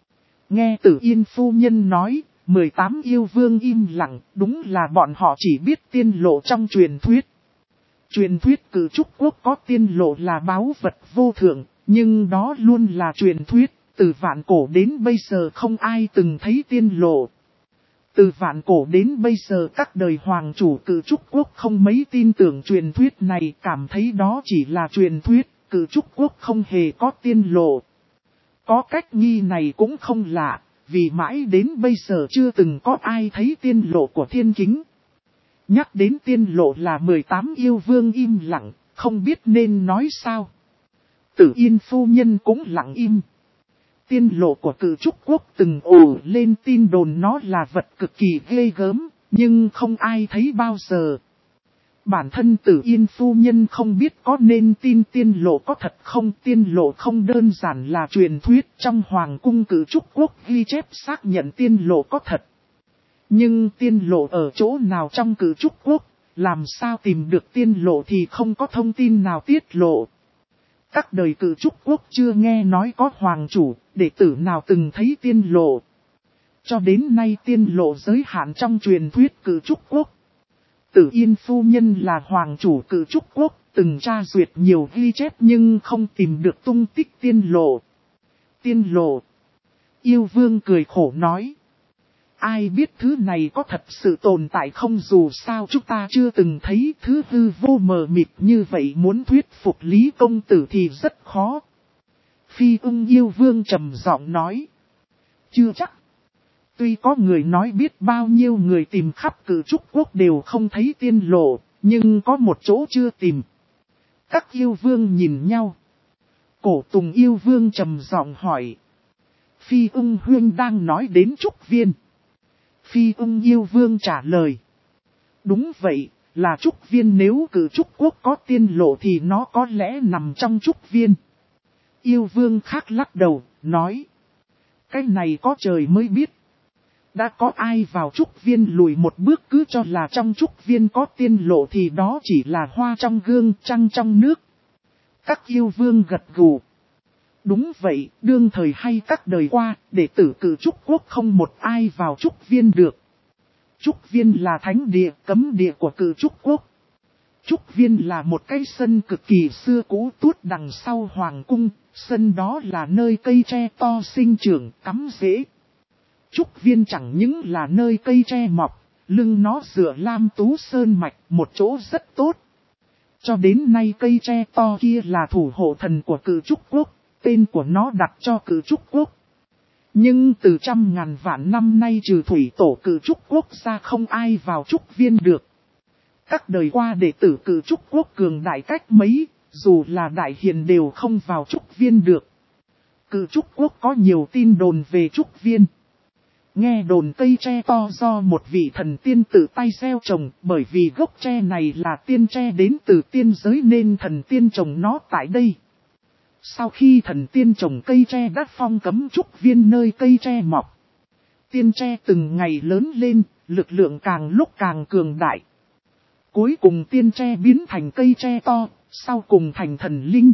[SPEAKER 1] Nghe Tử Yên phu nhân nói, 18 yêu vương im lặng, đúng là bọn họ chỉ biết tiên lộ trong truyền thuyết. Truyền thuyết Cử Trúc quốc có tiên lộ là báu vật vô thượng, nhưng đó luôn là truyền thuyết, từ vạn cổ đến bây giờ không ai từng thấy tiên lộ. Từ vạn cổ đến bây giờ các đời hoàng chủ Cử Trúc quốc không mấy tin tưởng truyền thuyết này, cảm thấy đó chỉ là truyền thuyết, Cử Trúc quốc không hề có tiên lộ. Có cách nghi này cũng không lạ, vì mãi đến bây giờ chưa từng có ai thấy tiên lộ của thiên kính. Nhắc đến tiên lộ là 18 yêu vương im lặng, không biết nên nói sao. Tử Yên phu nhân cũng lặng im. Tiên lộ của Cử Trúc quốc từng ồ lên tin đồn nó là vật cực kỳ ghê gớm, nhưng không ai thấy bao giờ. Bản thân Tử Yên phu nhân không biết có nên tin tiên lộ có thật không. Tiên lộ không đơn giản là truyền thuyết, trong hoàng cung Cử Trúc quốc ghi chép xác nhận tiên lộ có thật. Nhưng tiên lộ ở chỗ nào trong Cử Trúc quốc, làm sao tìm được tiên lộ thì không có thông tin nào tiết lộ. Các đời Cử Trúc quốc chưa nghe nói có hoàng chủ, đệ tử nào từng thấy tiên lộ. Cho đến nay tiên lộ giới hạn trong truyền thuyết Cử Trúc quốc. Tử Yên phu nhân là hoàng chủ Cử Trúc quốc, từng tra duyệt nhiều ghi chép nhưng không tìm được tung tích tiên lộ. Tiên lộ. Yêu vương cười khổ nói. Ai biết thứ này có thật sự tồn tại không, dù sao chúng ta chưa từng thấy thứ hư vô mờ mịt như vậy, muốn thuyết phục Lý công tử thì rất khó. Phi Ưng yêu vương trầm giọng nói. Chưa chắc. Tuy có người nói biết bao nhiêu người tìm khắp Cử Trúc quốc đều không thấy tiên lộ, nhưng có một chỗ chưa tìm. Các yêu vương nhìn nhau. Cổ Tùng yêu vương trầm giọng hỏi. Phi ưng huynh đang nói đến Trúc Viên. Phi ưng yêu vương trả lời. Đúng vậy, là Trúc Viên, nếu cử Trúc Quốc có tiên lộ thì nó có lẽ nằm trong Trúc Viên. Yêu vương khác lắc đầu, nói. Cái này có trời mới biết. Đã có ai vào Trúc Viên lùi một bước cứ cho là trong Trúc Viên có tiên lộ thì đó chỉ là hoa trong gương, trăng trong nước. Các yêu vương gật gù. Đúng vậy, đương thời hay các đời qua, đệ tử cử Trúc Quốc không một ai vào Trúc Viên được. Trúc Viên là thánh địa, cấm địa của cử Trúc Quốc. Trúc Viên là một cái sân cực kỳ xưa cũ tuốt đằng sau hoàng cung, sân đó là nơi cây tre to sinh trưởng, cắm rễ. Trúc Viên chẳng những là nơi cây tre mọc, lưng nó dựa lam tú sơn mạch, một chỗ rất tốt. Cho đến nay cây tre to kia là thủ hộ thần của cử Trúc Quốc, tên của nó đặt cho cử Trúc Quốc. Nhưng từ trăm ngàn vạn năm nay trừ thủy tổ cử Trúc Quốc ra không ai vào Trúc Viên được. Các đời qua đệ tử cử Trúc Quốc cường đại cách mấy, dù là đại hiền đều không vào Trúc Viên được. Cử Trúc Quốc có nhiều tin đồn về Trúc Viên. Nghe đồn cây tre to do một vị thần tiên tự tay gieo trồng, bởi vì gốc tre này là tiên tre đến từ tiên giới nên thần tiên trồng nó tại đây. Sau khi thần tiên trồng cây tre đã phong cấm Trúc Viên nơi cây tre mọc. Tiên tre từng ngày lớn lên, lực lượng càng lúc càng cường đại. Cuối cùng tiên tre biến thành cây tre to, sau cùng thành thần linh.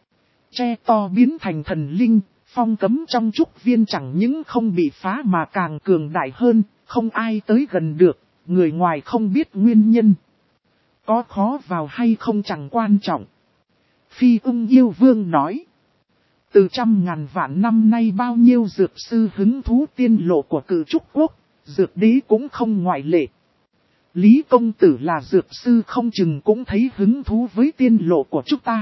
[SPEAKER 1] Tre to biến thành thần linh, phong cấm trong Trúc Viên chẳng những không bị phá mà càng cường đại hơn, không ai tới gần được, người ngoài không biết nguyên nhân. Có khó vào hay không chẳng quan trọng. Phi ưng yêu vương nói. Từ trăm ngàn vạn năm nay bao nhiêu dược sư hứng thú tiên lộ của cử Trúc Quốc, dược đế cũng không ngoại lệ. Lý công tử là dược sư không chừng cũng thấy hứng thú với tiên lộ của chúng ta.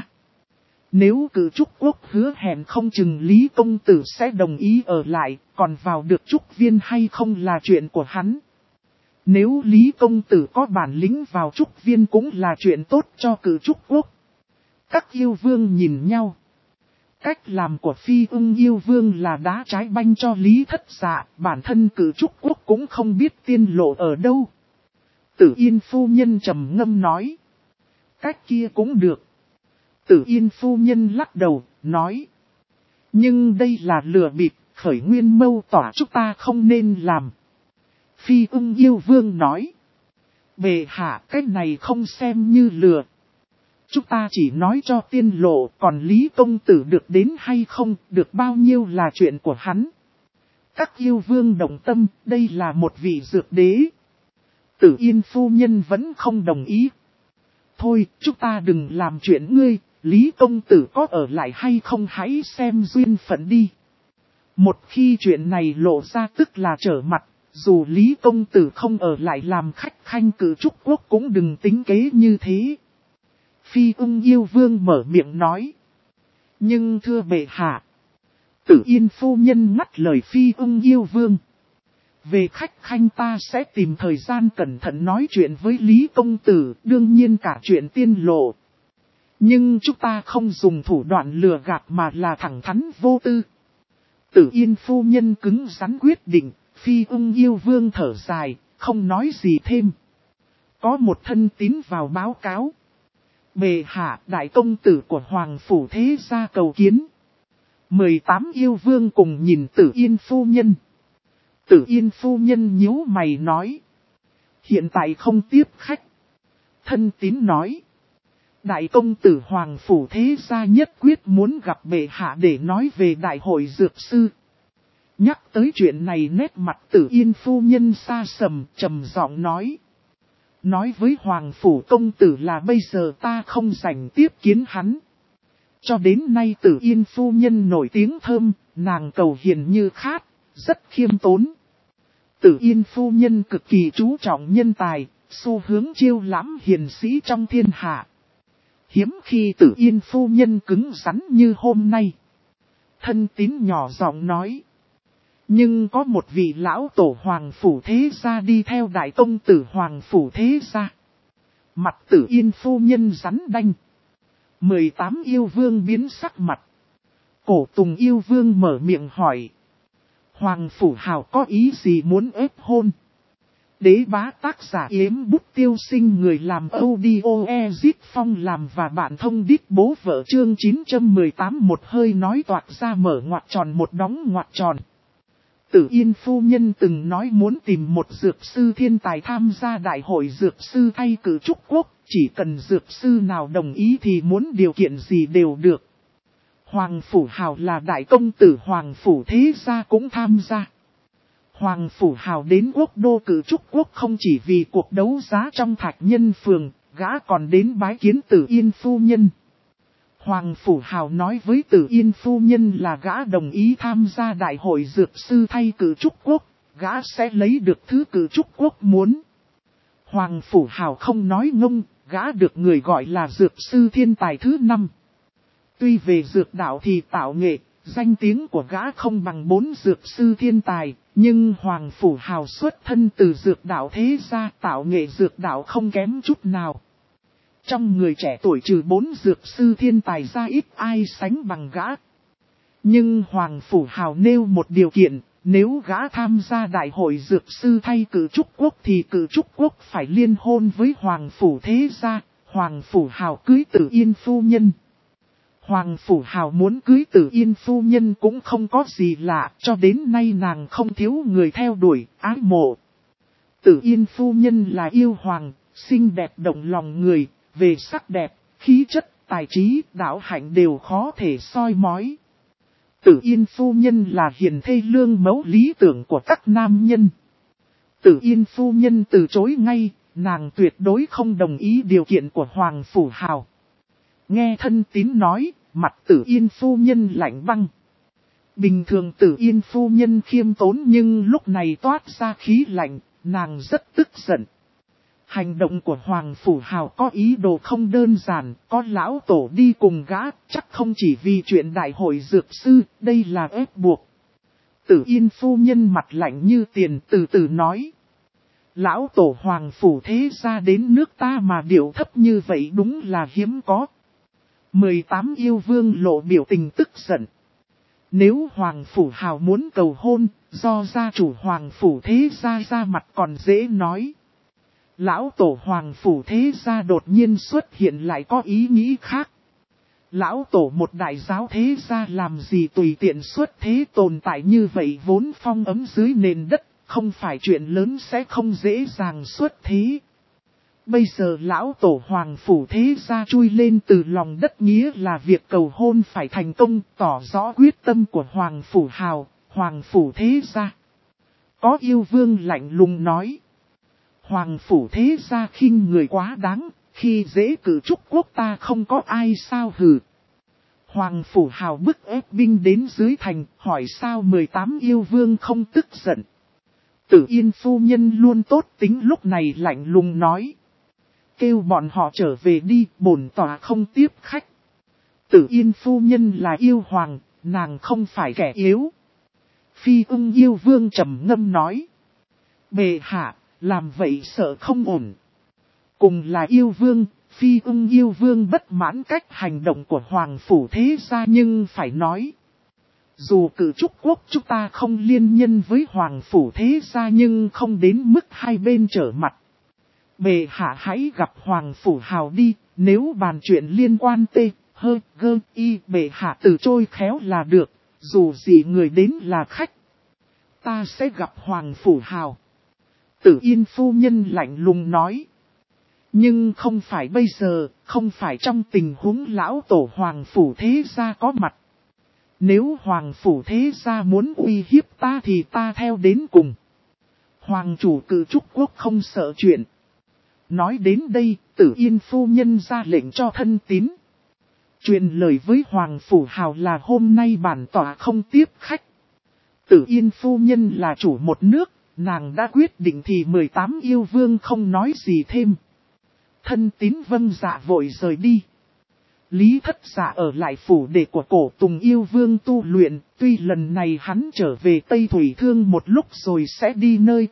[SPEAKER 1] Nếu cử Trúc Quốc hứa hẹn không chừng Lý công tử sẽ đồng ý ở lại, còn vào được Trúc Viên hay không là chuyện của hắn. Nếu Lý công tử có bản lĩnh vào Trúc Viên cũng là chuyện tốt cho cử Trúc Quốc. Các yêu vương nhìn nhau. Cách làm của Phi ưng yêu vương là đá trái banh cho Lý Thất Dạ, bản thân cử Trúc Quốc cũng không biết tiên lộ ở đâu. Tử Yên phu nhân trầm ngâm nói. Cách kia cũng được. Tử Yên phu nhân lắc đầu, nói. Nhưng đây là lừa bịp, khởi nguyên mâu tỏa chúng ta không nên làm. Phi ưng yêu vương nói. Bệ hạ, cái này không xem như lừa. Chúng ta chỉ nói cho tiên lộ, còn Lý công tử được đến hay không, được bao nhiêu là chuyện của hắn. Các yêu vương đồng tâm, đây là một vị dược đế. Tử Yên phu nhân vẫn không đồng ý. Thôi, chúng ta đừng làm chuyện ngươi, Lý công tử có ở lại hay không hãy xem duyên phận đi. Một khi chuyện này lộ ra tức là trở mặt, dù Lý công tử không ở lại làm khách khanh cử Trúc Quốc cũng đừng tính kế như thế. Phi ưng yêu vương mở miệng nói. Nhưng thưa bệ hạ. Tử Yên phu nhân ngắt lời Phi ưng yêu vương. Về khách khanh ta sẽ tìm thời gian cẩn thận nói chuyện với Lý công tử, đương nhiên cả chuyện tiên lộ. Nhưng chúng ta không dùng thủ đoạn lừa gạt mà là thẳng thắn vô tư. Tử Yên phu nhân cứng rắn quyết định, Phi ưng yêu vương thở dài, không nói gì thêm. Có một thân tín vào báo cáo. Bệ hạ, đại công tử của Hoàng Phủ Thế gia cầu kiến. 18 yêu vương cùng nhìn Tử Yên phu nhân. Tử Yên phu nhân nhíu mày nói. Hiện tại không tiếp khách. Thân tín nói. Đại công tử Hoàng Phủ Thế gia nhất quyết muốn gặp bệ hạ để nói về đại hội dược sư. Nhắc tới chuyện này nét mặt Tử Yên phu nhân xa sầm trầm giọng nói. Nói với Hoàng Phủ công tử là bây giờ ta không rảnh tiếp kiến hắn. Cho đến nay Tử Yên phu nhân nổi tiếng thơm, nàng cầu hiền như khát, rất khiêm tốn. Tử Yên phu nhân cực kỳ chú trọng nhân tài, xu hướng chiêu lãm hiền sĩ trong thiên hạ. Hiếm khi Tử Yên phu nhân cứng rắn như hôm nay. Thân tín nhỏ giọng nói. Nhưng có một vị lão tổ Hoàng Phủ Thế gia đi theo đại công tử Hoàng Phủ Thế gia. Mặt Tử Yên phu nhân rắn đanh. 18 yêu vương biến sắc mặt. Cổ Tùng yêu vương mở miệng hỏi. Hoàng Phủ Hào có ý gì muốn ép hôn? Đế Bá tác giả Yếm Bút Tiêu Sinh, người làm audio Ezit Phong làm và bạn thông đít bố vợ, chương 918. Một hơi nói toạc ra mở ngoặc tròn một đóng ngoặc tròn. Tử Yên phu nhân từng nói muốn tìm một dược sư thiên tài tham gia đại hội dược sư thay cử trúc quốc, chỉ cần dược sư nào đồng ý thì muốn điều kiện gì đều được. Hoàng Phủ Hào là đại công tử Hoàng Phủ thế gia cũng tham gia. Hoàng Phủ Hào đến quốc đô cử trúc quốc không chỉ vì cuộc đấu giá trong Thạch Nhân Phường, gã còn đến bái kiến Tử Yên phu nhân. Hoàng Phủ Hào nói với Tử Yên phu nhân là gã đồng ý tham gia đại hội dược sư thay cử trúc quốc, gã sẽ lấy được thứ cử trúc quốc muốn. Hoàng Phủ Hào không nói ngông, gã được người gọi là dược sư thiên tài thứ 5. Tuy về dược đạo thì tạo nghệ, danh tiếng của gã không bằng 4 dược sư thiên tài, nhưng Hoàng Phủ Hào xuất thân từ dược đạo thế gia, tạo nghệ dược đạo không kém chút nào. Trong người trẻ tuổi trừ 4 dược sư thiên tài ra ít ai sánh bằng gã. Nhưng Hoàng Phủ Hào nêu một điều kiện, nếu gã tham gia đại hội dược sư thay cử trúc quốc thì cử trúc quốc phải liên hôn với Hoàng Phủ thế gia, Hoàng Phủ Hào cưới Tử Yên phu nhân. Hoàng Phủ Hào muốn cưới Tử Yên phu nhân cũng không có gì lạ, cho đến nay nàng không thiếu người theo đuổi, ái mộ. Tử Yên phu nhân là yêu hoàng, xinh đẹp động lòng người, về sắc đẹp, khí chất, tài trí, đạo hạnh đều khó thể soi mói. Tử Yên phu nhân là hiền thê lương mẫu lý tưởng của các nam nhân. Tử Yên phu nhân từ chối ngay, nàng tuyệt đối không đồng ý điều kiện của Hoàng Phủ Hào. Nghe thân tín nói, mặt Tử Yên phu nhân lạnh băng. Bình thường Tử Yên phu nhân khiêm tốn nhưng lúc này toát ra khí lạnh, nàng rất tức giận. Hành động của Hoàng Phủ Hào có ý đồ không đơn giản, có lão tổ đi cùng gã, chắc không chỉ vì chuyện đại hội dược sư, đây là ép buộc. Tử Yên phu nhân mặt lạnh như tiền từ từ nói. Lão tổ Hoàng Phủ thế gia đến nước ta mà điệu thấp như vậy đúng là hiếm có. 18 yêu vương lộ biểu tình tức giận. Nếu Hoàng Phủ Hào muốn cầu hôn, do gia chủ Hoàng Phủ thế gia ra mặt còn dễ nói. Lão tổ Hoàng Phủ thế gia đột nhiên xuất hiện lại có ý nghĩ khác. Lão tổ một đại giáo thế gia làm gì tùy tiện xuất thế tồn tại như vậy, vốn phong ấm dưới nền đất, không phải chuyện lớn sẽ không dễ dàng xuất thế. Bây giờ lão tổ Hoàng Phủ thế gia chui lên từ lòng đất, nghĩa là việc cầu hôn phải thành công, tỏ rõ quyết tâm của Hoàng Phủ Hào, Hoàng Phủ thế gia. Có yêu vương lạnh lùng nói. Hoàng Phủ thế gia khinh người quá đáng, khi dễ cử trúc quốc ta không có ai sao hừ. Hoàng Phủ Hào bức ép binh đến dưới thành, hỏi sao 18 yêu vương không tức giận. Tử Yên phu nhân luôn tốt tính lúc này lạnh lùng nói. Kêu bọn họ trở về đi, bổn tòa không tiếp khách. Tử Yên phu nhân là yêu hoàng, nàng không phải kẻ yếu. Phi Ưng yêu vương trầm ngâm nói. Bệ hạ, làm vậy sợ không ổn. Cùng là yêu vương, Phi Ưng yêu vương bất mãn cách hành động của Hoàng Phủ thế gia, nhưng phải nói. Dù cử trúc quốc chúng ta không liên nhân với Hoàng Phủ thế gia nhưng không đến mức hai bên trở mặt. Bệ hạ hãy gặp Hoàng Phủ Hào đi, nếu bàn chuyện liên quan bệ hạ từ chối khéo là được, dù gì người đến là khách. Ta sẽ gặp Hoàng Phủ Hào. Tử Yên phu nhân lạnh lùng nói. Nhưng không phải bây giờ, không phải trong tình huống lão tổ Hoàng Phủ thế gia có mặt. Nếu Hoàng Phủ thế gia muốn uy hiếp ta thì ta theo đến cùng. Hoàng chủ cử trúc quốc không sợ chuyện. Nói đến đây, Tử Yên phu nhân ra lệnh cho thân tín. Truyền lời với Hoàng Phủ Hào là hôm nay bản tòa không tiếp khách. Tử Yên phu nhân là chủ một nước, nàng đã quyết định thì 18 yêu vương không nói gì thêm. Thân tín vâng dạ vội rời đi. Lý Thất Dạ ở lại phủ đệ của Cổ Tùng yêu vương tu luyện, tuy lần này hắn trở về Tây Thủy Thương một lúc rồi sẽ đi nơi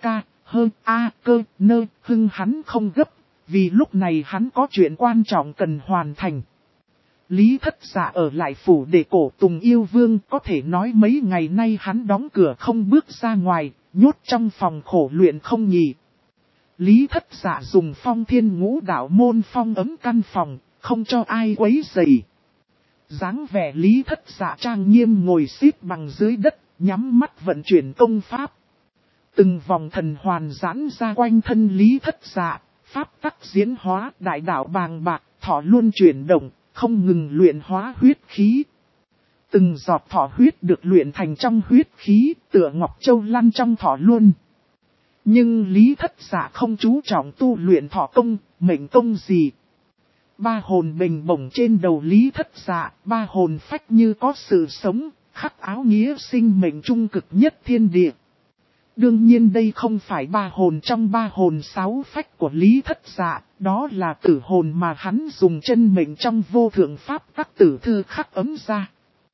[SPEAKER 1] hưng hắn không gấp, vì lúc này hắn có chuyện quan trọng cần hoàn thành. Lý Thất Dạ ở lại phủ để Cổ Tùng yêu vương, có thể nói mấy ngày nay hắn đóng cửa không bước ra ngoài, nhốt trong phòng khổ luyện không nghỉ. Lý Thất Dạ dùng phong thiên ngũ đạo môn phong ấm căn phòng, không cho ai quấy rầy. Dáng vẻ Lý Thất Dạ trang nghiêm ngồi xếp bằng dưới đất, nhắm mắt vận chuyển công pháp. Từng vòng thần hoàn giãn ra quanh thân Lý Thất Dạ, pháp tắc diễn hóa, đại đạo bàng bạc, thọ luôn chuyển động, không ngừng luyện hóa huyết khí. Từng giọt thọ huyết được luyện thành trong huyết khí, tựa ngọc châu lăn trong thọ luôn. Nhưng Lý Thất Dạ không chú trọng tu luyện thọ công, mệnh công gì. Ba hồn bình bổng trên đầu Lý Thất Dạ, ba hồn phách như có sự sống, khắc áo nghĩa sinh mệnh trung cực nhất thiên địa. Đương nhiên đây không phải ba hồn trong ba hồn sáu phách của Lý Thất Dạ, đó là tử hồn mà hắn dùng chân mệnh trong vô thượng pháp tắc tử thư khắc ấm ra.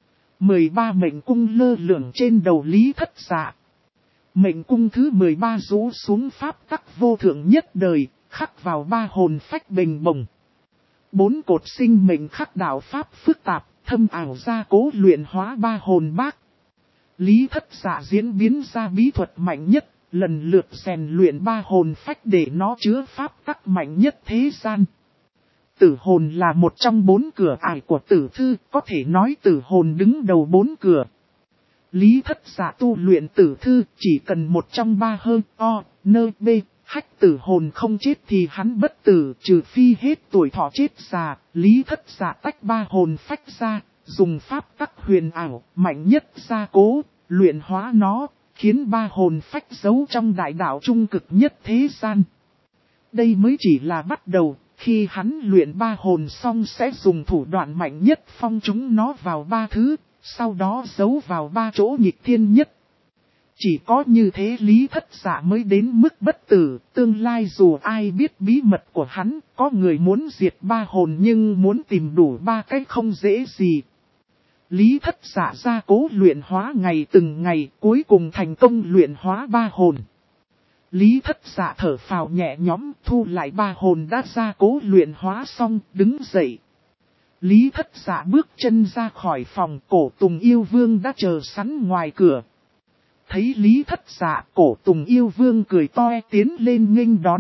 [SPEAKER 1] 13 mệnh cung lơ lửng trên đầu Lý Thất Dạ. Mệnh cung thứ 13 rũ xuống pháp tắc vô thượng nhất đời, khắc vào ba hồn phách bình bổng. 4 cột sinh mệnh khắc đạo pháp phức tạp, thâm ảo ra cố luyện hóa ba hồn bác. Lý Thất Dạ diễn biến ra bí thuật mạnh nhất, lần lượt rèn luyện ba hồn phách để nó chứa pháp tắc mạnh nhất thế gian. Tử hồn là một trong 4 cửa ải của tử thư, có thể nói tử hồn đứng đầu 4 cửa. Lý Thất Dạ tu luyện tử thư, chỉ cần một trong 3 hơn o, nơ, b, hách tử hồn không chết thì hắn bất tử, trừ phi hết tuổi thọ chết già. Lý Thất Dạ tách ba hồn phách ra, dùng pháp tắc huyền ảo, mạnh nhất gia cố, luyện hóa nó, khiến ba hồn phách giấu trong đại đạo trung cực nhất thế gian. Đây mới chỉ là bắt đầu, khi hắn luyện ba hồn xong sẽ dùng thủ đoạn mạnh nhất phong chúng nó vào ba thứ, sau đó giấu vào ba chỗ nghịch thiên nhất. Chỉ có như thế Lý Thất Dạ mới đến mức bất tử, tương lai dù ai biết bí mật của hắn, có người muốn diệt ba hồn nhưng muốn tìm đủ ba cách không dễ gì. Lý Thất Dạ ra cố luyện hóa ngày từng ngày, cuối cùng thành công luyện hóa ba hồn. Lý Thất Dạ thở phào nhẹ nhõm, thu lại ba hồn đã ra cố luyện hóa xong, đứng dậy. Lý Thất Dạ bước chân ra khỏi phòng, Cổ Tùng yêu vương đã chờ sẵn ngoài cửa. Thấy Lý Thất Dạ, Cổ Tùng yêu vương cười to tiến lên nghênh đón.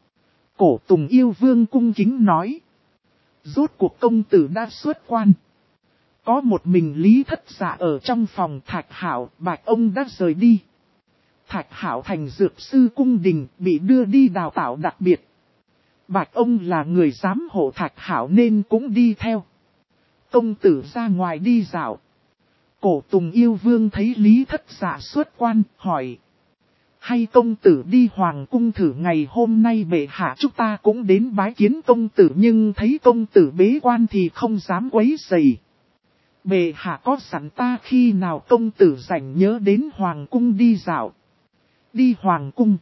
[SPEAKER 1] Cổ Tùng yêu vương cung kính nói: rốt cuộc công tử đã xuất quan. Có một mình Lý Thất Dạ ở trong phòng. Thạch Hạo, Bạch ông đã rời đi. Thạch Hạo thành dược sư cung đình, bị đưa đi đào tạo đặc biệt. Bạch ông là người giám hộ Thạch Hạo nên cũng đi theo. Công tử ra ngoài đi dạo. Cổ Tùng yêu vương thấy Lý Thất Dạ xuất quan, hỏi: hay công tử đi hoàng cung thử? Ngày hôm nay bệ hạ chúng ta cũng đến bái kiến công tử, nhưng thấy công tử bế quan thì không dám quấy rầy. Bệ hạ có sẵn ta khi nào công tử rảnh nhớ đến hoàng cung đi dạo. Đi hoàng cung.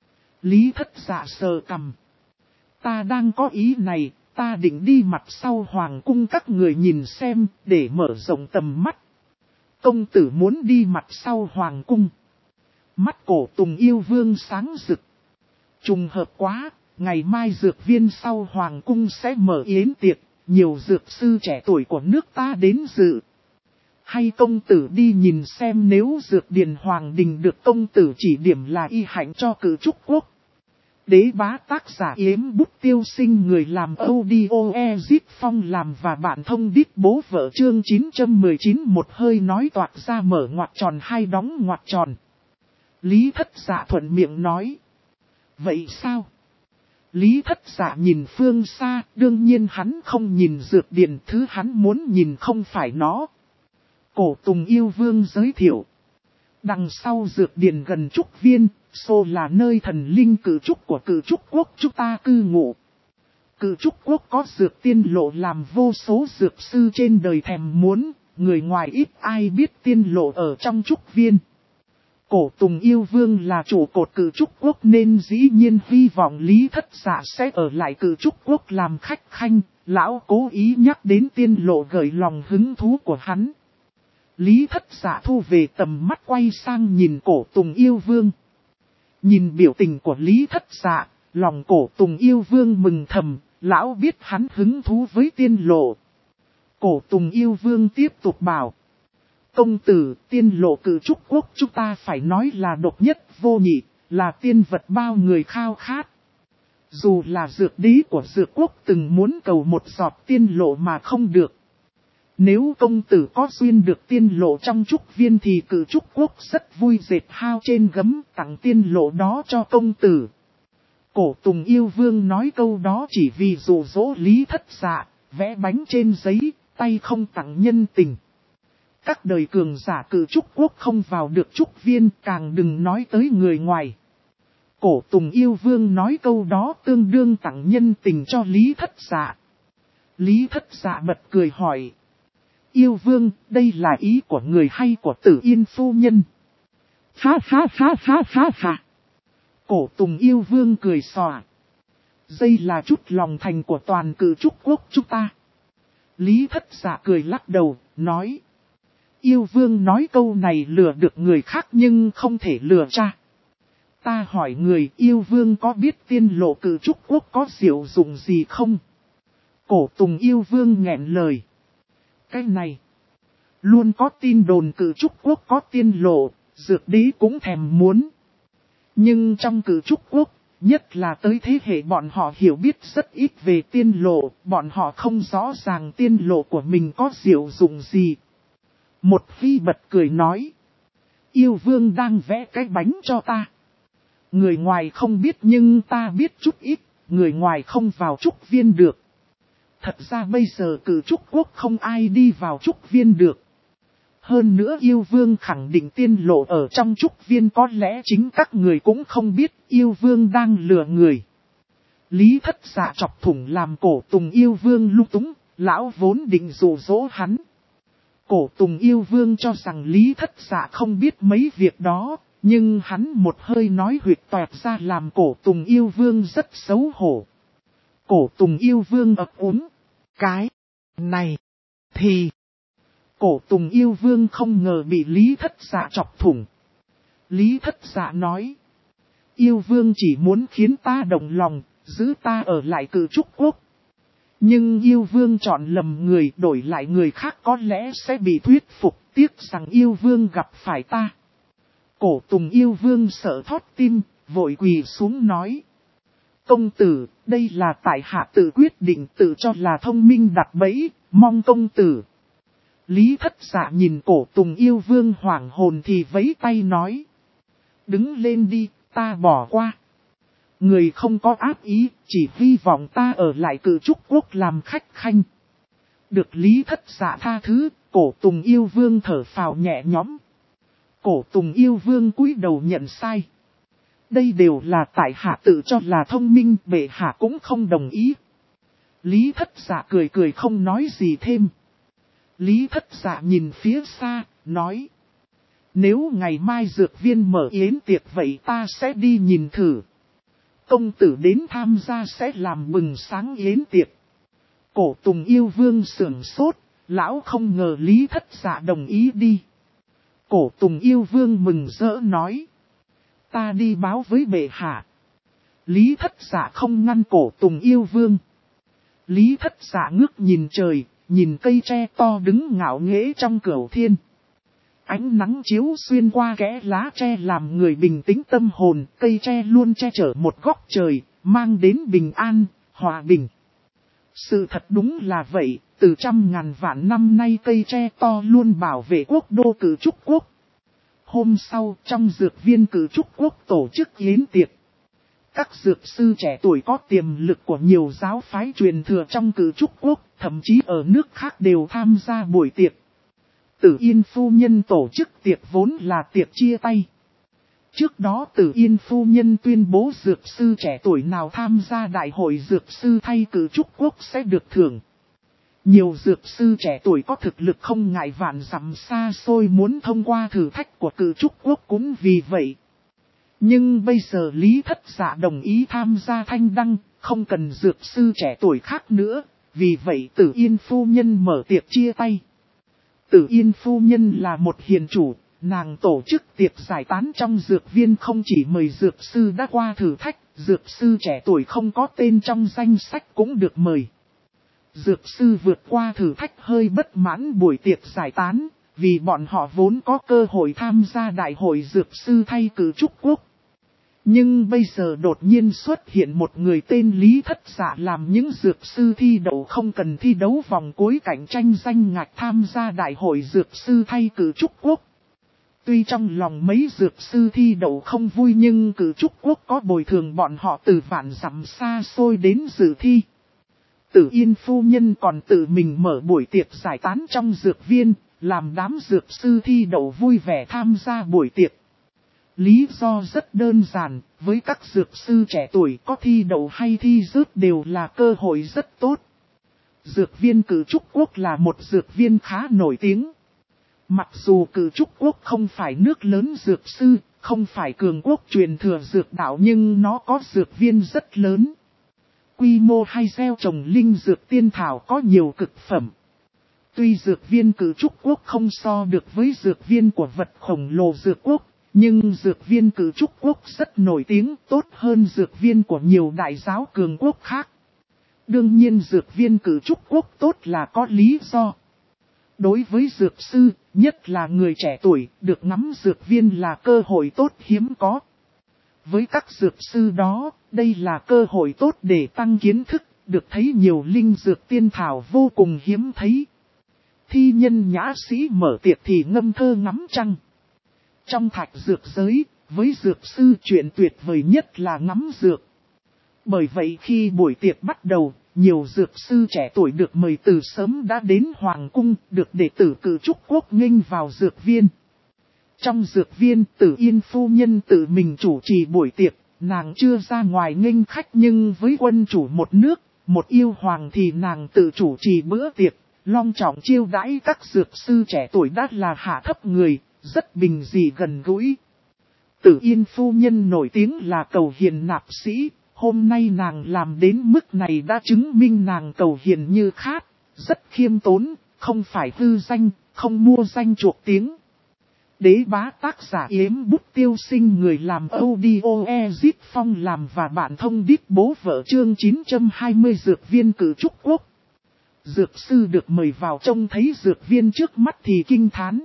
[SPEAKER 1] Lý Thất Dạ sờ cằm. Ta đang có ý này, ta định đi mặt sau hoàng cung các người nhìn xem, để mở rộng tầm mắt. Công tử muốn đi mặt sau hoàng cung. Mắt Cổ Tùng yêu vương sáng rực. Trùng hợp quá, ngày mai dược viên sau hoàng cung sẽ mở yến tiệc, nhiều dược sư trẻ tuổi của nước ta đến dự. Hay công tử đi nhìn xem, nếu dược điền hoàng đình được công tử chỉ điểm là y hạnh cho Cử Trúc Quốc. Đế bá tác giả Yếm Bút Tiêu Sinh, người làm audio Ezip Phong làm và bạn thông đít bố vợ, chương 919. Một hơi nói toạc ra mở ngoặc tròn hai đóng ngoặc tròn. Lý Thất Dạ thuận miệng nói: vậy sao? Lý Thất Dạ nhìn phương xa, đương nhiên hắn không nhìn dược điền, thứ hắn muốn nhìn không phải nó. Cổ Tùng yêu vương giới thiệu: đằng sau dược điền gần trúc viên, xô là nơi thần linh Cử Trúc của Cử Trúc Quốc chúng ta cư ngụ. Cử Trúc Quốc có dược tiên lộ làm vô số dược sư trên đời thèm muốn, người ngoài ít ai biết tiên lộ ở trong trúc viên. Cổ Tùng yêu vương là chủ cột Cử Trúc Quốc nên dĩ nhiên hy vọng Lý Thất Dạ sẽ ở lại Cử Trúc Quốc làm khách khanh. Lão cố ý nhắc đến tiên lộ gợi lòng hứng thú của hắn. Lý Thất Dạ thu về tầm mắt, quay sang nhìn Cổ Tùng yêu vương. Nhìn biểu tình của Lý Thất Dạ, lòng Cổ Tùng yêu vương mừng thầm, lão biết hắn hứng thú với tiên lộ. Cổ Tùng Yêu Vương tiếp tục bảo. Công tử, tiên lộ Cử Trúc Quốc chúng ta phải nói là độc nhất vô nhị, là tiên vật bao người khao khát. Dù là dược đế của dược quốc từng muốn cầu một giọt tiên lộ mà không được. Nếu công tử có duyên được tiên lộ trong trúc viên thì Cử Trúc Quốc rất vui dệt hao trên gấm tặng tiên lộ đó cho công tử. Cổ Tùng Yêu Vương nói câu đó chỉ vì dụ dỗ Lý Thất Dạ, vẽ bánh trên giấy, tay không tặng nhân tình. Các đời cường giả Cử Trúc Quốc không vào được trúc viên, càng đừng nói tới người ngoài. Cổ Tùng Yêu Vương nói câu đó tương đương tặng nhân tình cho Lý Thất Dạ. Lý Thất Dạ bật cười hỏi. Yêu Vương, đây là ý của người hay của Tử Yên phu nhân? Ha ha ha ha ha ha. Cổ Tùng Yêu Vương cười xòa. Đây là chút lòng thành của toàn Cử Trúc Quốc chúng ta. Lý Thất Dạ cười lắc đầu, nói. Yêu Vương nói câu này lừa được người khác nhưng không thể lừa cha. Ta hỏi người, Yêu Vương có biết tiên lộ Cử Trúc Quốc có diệu dụng gì không? Cổ Tùng Yêu Vương nghẹn lời. Cái này, luôn có tin đồn Cử Trúc Quốc có tiên lộ, dược đế cũng thèm muốn. Nhưng trong Cử Trúc Quốc, nhất là tới thế hệ bọn họ hiểu biết rất ít về tiên lộ, bọn họ không rõ ràng tiên lộ của mình có diệu dụng gì. Một phi bật cười nói. Yêu Vương đang vẽ cái bánh cho ta. Người ngoài không biết nhưng ta biết chút ít, người ngoài không vào trúc viên được. Thật ra bây giờ Cử Trúc Quốc không ai đi vào trúc viên được. Hơn nữa Yêu Vương khẳng định tiên lộ ở trong trúc viên có lẽ chính các người cũng không biết Yêu Vương đang lừa người. Lý Thất Dạ chọc thủng làm Cổ Tùng Yêu Vương lung túng, lão vốn định dụ dỗ hắn. Cổ Tùng Yêu Vương cho rằng Lý Thất Dạ không biết mấy việc đó, nhưng hắn một hơi nói huyệt toẹt ra làm Cổ Tùng Yêu Vương rất xấu hổ. Cổ Tùng Yêu Vương ấp úng. Cái này thì... Cổ Tùng Yêu Vương không ngờ bị Lý Thất Dạ chọc thủng. Lý Thất Dạ nói. Yêu Vương chỉ muốn khiến ta đồng lòng, giữ ta ở lại Cử Trúc Quốc. Nhưng Yêu Vương chọn lầm người, đổi lại người khác có lẽ sẽ bị thuyết phục, tiếc rằng Yêu Vương gặp phải ta. Cổ Tùng Yêu Vương sợ thót tim, vội quỳ xuống nói. Công tử, đây là tại hạ tự quyết định tự cho là thông minh đặt bẫy, mong công tử. Lý Thất Dạ nhìn Cổ Tùng Yêu Vương hoảng hồn thì vẫy tay nói. Đứng lên đi, ta bỏ qua. Người không có ác ý, chỉ hy vọng ta ở lại Cử Trúc Quốc làm khách khanh. Được Lý Thất Dạ tha thứ, Cổ Tùng Yêu Vương thở phào nhẹ nhõm. Cổ Tùng Yêu Vương cúi đầu nhận sai. Đây đều là tại hạ tự cho là thông minh, bệ hạ cũng không đồng ý. Lý Thất Dạ cười cười không nói gì thêm. Lý Thất Dạ nhìn phía xa, nói. Nếu ngày mai dược viên mở yến tiệc vậy ta sẽ đi nhìn thử. Công tử đến tham gia sẽ làm bừng sáng yến tiệc. Cổ Tùng Yêu Vương sửng sốt, lão không ngờ Lý Thất Dạ đồng ý đi. Cổ Tùng Yêu Vương mừng rỡ nói. Ta đi báo với bệ hạ. Lý Thất Dạ không ngăn Cổ Tùng Yêu Vương. Lý Thất Dạ ngước nhìn trời, nhìn cây tre to đứng ngạo nghễ trong cửu thiên. Ánh nắng chiếu xuyên qua kẽ lá tre làm người bình tĩnh tâm hồn, cây tre luôn che chở một góc trời, mang đến bình an, hòa bình. Sự thật đúng là vậy, từ trăm ngàn vạn năm nay cây tre to luôn bảo vệ quốc đô Cử Trúc Quốc. Hôm sau, trong dược viên Cử Trúc Quốc tổ chức yến tiệc. Các dược sư trẻ tuổi có tiềm lực của nhiều giáo phái truyền thừa trong Cử Trúc Quốc, thậm chí ở nước khác đều tham gia buổi tiệc. Tử Yên phu nhân tổ chức tiệc vốn là tiệc chia tay. Trước đó Tử Yên phu nhân tuyên bố dược sư trẻ tuổi nào tham gia đại hội dược sư thay Cử Trúc Quốc sẽ được thưởng. Nhiều dược sư trẻ tuổi có thực lực không ngại vạn dặm xa xôi muốn thông qua thử thách của Cử Trúc Quốc cũng vì vậy. Nhưng bây giờ Lý Thất Dạ đồng ý tham gia thanh đăng, không cần dược sư trẻ tuổi khác nữa, vì vậy Tử Yên phu nhân mở tiệc chia tay. Tử Yên phu nhân là một hiền chủ, nàng tổ chức tiệc giải tán trong dược viên không chỉ mời dược sư đã qua thử thách, dược sư trẻ tuổi không có tên trong danh sách cũng được mời. Dược sư vượt qua thử thách hơi bất mãn buổi tiệc giải tán, vì bọn họ vốn có cơ hội tham gia đại hội dược sư thay cử trúc quốc. Nhưng bây giờ đột nhiên xuất hiện một người tên Lý Thất Dạ làm những dược sư thi đậu không cần thi đấu vòng cuối cạnh tranh danh ngạch tham gia đại hội dược sư thay cử trúc quốc. Tuy trong lòng mấy dược sư thi đậu không vui nhưng cử trúc quốc có bồi thường bọn họ từ vạn dặm xa xôi đến dự thi. Tử Yên phu nhân còn tự mình mở buổi tiệc giải tán trong dược viên, làm đám dược sư thi đậu vui vẻ tham gia buổi tiệc. Lý do rất đơn giản, với các dược sư trẻ tuổi có thi đậu hay thi rớt đều là cơ hội rất tốt. Dược viên Cử Trúc Quốc là một dược viên khá nổi tiếng. Mặc dù Cử Trúc Quốc không phải nước lớn dược sư, không phải cường quốc truyền thừa dược đạo nhưng nó có dược viên rất lớn. Quy mô hay gieo trồng linh dược tiên thảo có nhiều cực phẩm. Tuy dược viên Cử Trúc Quốc không so được với dược viên của vật khổng lồ dược quốc, nhưng dược viên Cử Trúc Quốc rất nổi tiếng, tốt hơn dược viên của nhiều đại giáo cường quốc khác. Đương nhiên dược viên Cử Trúc Quốc tốt là có lý do. Đối với dược sư, nhất là người trẻ tuổi, được ngắm dược viên là cơ hội tốt hiếm có. Với các dược sư đó, đây là cơ hội tốt để tăng kiến thức, được thấy nhiều linh dược tiên thảo vô cùng hiếm thấy. Thi nhân nhã sĩ mở tiệc thì ngâm thơ ngắm trăng. Trong thạch dược giới, với dược sư chuyện tuyệt vời nhất là ngắm dược. Bởi vậy khi buổi tiệc bắt đầu, nhiều dược sư trẻ tuổi được mời từ sớm đã đến Hoàng cung, được đệ tử Cử Trúc Quốc nghênh vào dược viên. Trong dược viên, Tử Yên phu nhân tự mình chủ trì buổi tiệc, nàng chưa ra ngoài nghênh khách nhưng với quân chủ một nước, một yêu hoàng thì nàng tự chủ trì bữa tiệc, long trọng chiêu đãi các dược sư trẻ tuổi đã là hạ thấp người, rất bình dị gần gũi. Tử Yên phu nhân nổi tiếng là cầu hiền nạp sĩ, hôm nay nàng làm đến mức này đã chứng minh nàng cầu hiền như khác, rất khiêm tốn, không phải hư danh, không mua danh chuộc tiếng. Đế bá tác giả Yếm Bút Tiêu Sinh người làm audio Ezit Phong làm và bản thông điệp bố vợ chương 920 dược viên Cử Trúc Quốc. Dược sư được mời vào trông thấy dược viên trước mắt thì kinh thán.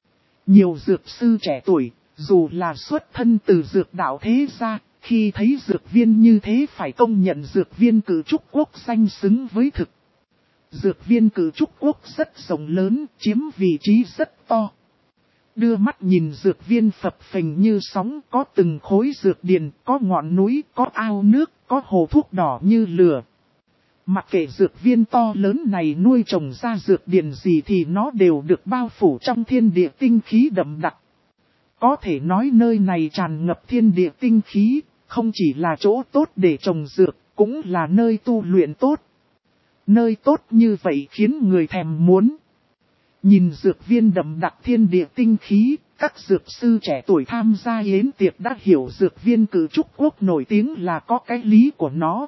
[SPEAKER 1] Nhiều dược sư trẻ tuổi, dù là xuất thân từ dược đạo thế gia, khi thấy dược viên như thế phải công nhận dược viên Cử Trúc Quốc danh xứng với thực. Dược viên Cử Trúc Quốc rất rộng lớn, chiếm vị trí rất to. Đưa mắt nhìn dược viên phập phình như sóng, có từng khối dược điền, có ngọn núi, có ao nước, có hồ thuốc đỏ như lửa. Mặc kệ dược viên to lớn này nuôi trồng ra dược điền gì thì nó đều được bao phủ trong thiên địa tinh khí đậm đặc. Có thể nói nơi này tràn ngập thiên địa tinh khí, không chỉ là chỗ tốt để trồng dược, cũng là nơi tu luyện tốt. Nơi tốt như vậy khiến người thèm muốn. Nhìn dược viên đậm đặc thiên địa tinh khí, các dược sư trẻ tuổi tham gia yến tiệc đã hiểu dược viên Cử Trúc Quốc nổi tiếng là có cái lý của nó.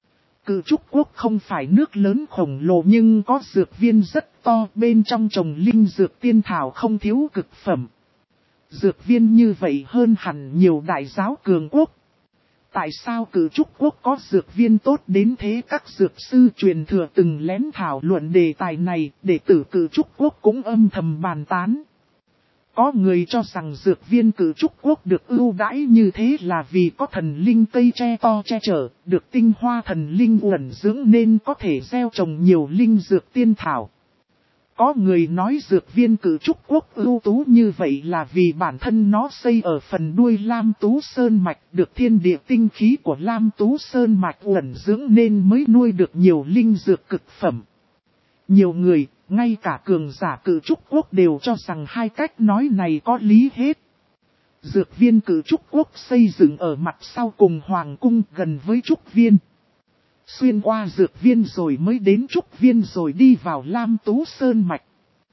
[SPEAKER 1] Cử Trúc Quốc không phải nước lớn khổng lồ nhưng có dược viên rất to, bên trong trồng linh dược tiên thảo không thiếu cực phẩm. Dược viên như vậy hơn hẳn nhiều đại giáo cường quốc. Tại sao Cử Trúc Quốc có dược viên tốt đến thế? Các dược sư truyền thừa từng lén thảo luận đề tài này, đệ tử Cử Trúc Quốc cũng âm thầm bàn tán. Có người cho rằng dược viên Cử Trúc Quốc được ưu đãi như thế là vì có thần linh cây tre to che chở, được tinh hoa thần linh uẩn dưỡng nên có thể gieo trồng nhiều linh dược tiên thảo. Có người nói dược viên Cử Trúc Quốc ưu tú như vậy là vì bản thân nó xây ở phần đuôi Lam Tú Sơn Mạch, được thiên địa tinh khí của Lam Tú Sơn Mạch uẩn dưỡng nên mới nuôi được nhiều linh dược cực phẩm. Nhiều người, ngay cả cường giả Cử Trúc Quốc đều cho rằng hai cách nói này có lý hết. Dược viên Cử Trúc Quốc xây dựng ở mặt sau cùng Hoàng cung gần với Trúc Viên. Xuyên qua dược viên rồi mới đến Trúc Viên rồi đi vào Lam Tú Sơn Mạch.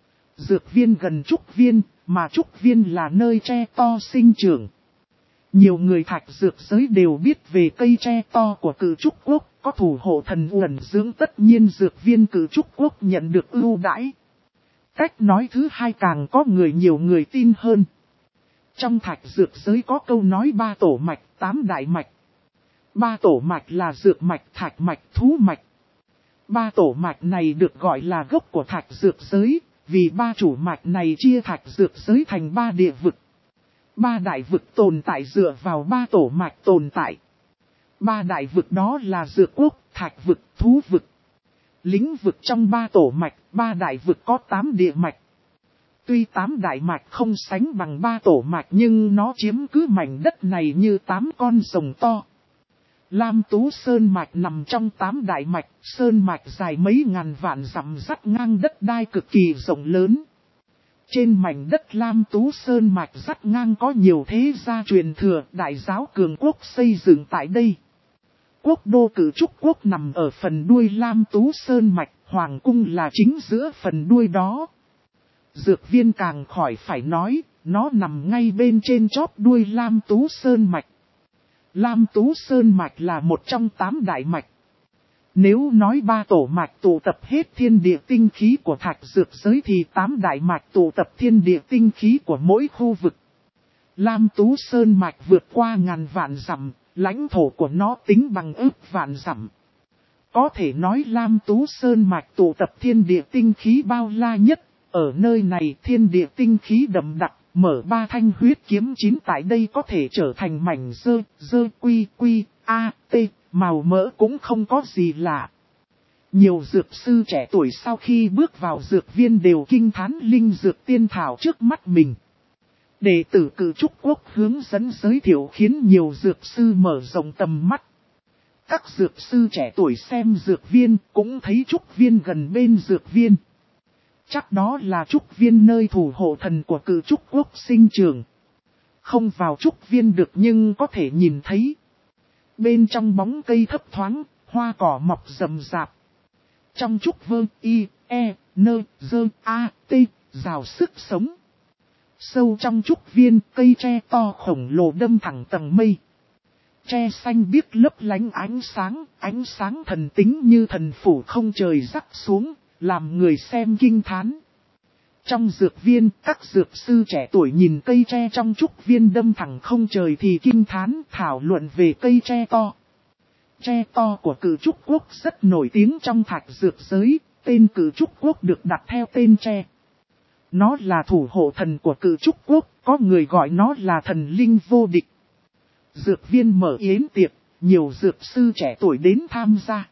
[SPEAKER 1] Dược viên gần Trúc Viên, mà Trúc Viên là nơi tre to sinh trưởng. Nhiều người thạch dược giới đều biết về cây tre to của Cử Trúc Quốc, có thủ hộ thần uẩn dưỡng, tất nhiên dược viên Cử Trúc Quốc nhận được ưu đãi. Cách nói thứ hai càng có nhiều người tin hơn. Trong thạch dược giới có câu nói 3 tổ mạch, 8 đại mạch. 3 tổ mạch là dược mạch, thạch mạch, thú mạch. Ba tổ mạch này được gọi là gốc của thạch dược giới, vì ba chủ mạch này chia thạch dược giới thành ba địa vực. Ba đại vực tồn tại dựa vào ba tổ mạch tồn tại. Ba đại vực đó là dược quốc, thạch vực, thú vực. Lĩnh vực trong ba tổ mạch, ba đại vực có 8 địa mạch. Tuy 8 đại mạch không sánh bằng ba tổ mạch nhưng nó chiếm cứ mảnh đất này như 8 con rồng to. Lam Tú Sơn Mạch nằm trong 8 đại mạch, Sơn Mạch dài mấy ngàn vạn dặm dắt ngang đất đai cực kỳ rộng lớn. Trên mảnh đất Lam Tú Sơn Mạch dắt ngang có nhiều thế gia truyền thừa, đại giáo cường quốc xây dựng tại đây. Quốc đô Cử Trúc Quốc nằm ở phần đuôi Lam Tú Sơn Mạch, Hoàng cung là chính giữa phần đuôi đó. Dược viên càng khỏi phải nói, nó nằm ngay bên trên chóp đuôi Lam Tú Sơn Mạch. Lam Tú Sơn Mạch là một trong 8 đại mạch. Nếu nói ba tổ mạch tụ tập hết thiên địa tinh khí của thạch dược giới thì 8 đại mạch tụ tập thiên địa tinh khí của mỗi khu vực. Lam Tú Sơn Mạch vượt qua ngàn vạn dặm, lãnh thổ của nó tính bằng ức vạn dặm. Có thể nói Lam Tú Sơn Mạch tụ tập thiên địa tinh khí bao la nhất, ở nơi này thiên địa tinh khí đậm đặc. Mở 3 thanh huyết kiếm 9 tại đây có thể trở thành mảnh dơ quy a t, màu mỡ cũng không có gì lạ. Nhiều dược sư trẻ tuổi sau khi bước vào dược viên đều kinh thán linh dược tiên thảo trước mắt mình. Đệ tử Cử Trúc Quốc hướng dẫn giới thiệu khiến nhiều dược sư mở rộng tầm mắt. Các dược sư trẻ tuổi xem dược viên cũng thấy trúc viên gần bên dược viên. Chắc đó là trúc viên nơi thủ hộ thần của Cử Trúc Quốc sinh trường. Không vào trúc viên được nhưng có thể nhìn thấy. Bên trong bóng cây thấp thoáng, hoa cỏ mọc rậm rạp. Trong trúc vơ y, e, nơ, dơ, a, t, rào sức sống. Sâu trong trúc viên, cây tre to khổng lồ đâm thẳng tầng mây. Tre xanh biếc lấp lánh ánh sáng thần tính như thần phủ không trời rắc xuống. Làm người xem kinh thán. Trong dược viên, các dược sư trẻ tuổi nhìn cây tre trong trúc viên đâm thẳng không trời thì kinh thán thảo luận về cây tre to. Tre to của Cử Trúc Quốc rất nổi tiếng trong thạch dược giới, tên Cử Trúc Quốc được đặt theo tên tre. Nó là thủ hộ thần của Cử Trúc Quốc, có người gọi nó là thần linh vô địch. Dược viên mở yến tiệc, nhiều dược sư trẻ tuổi đến tham gia.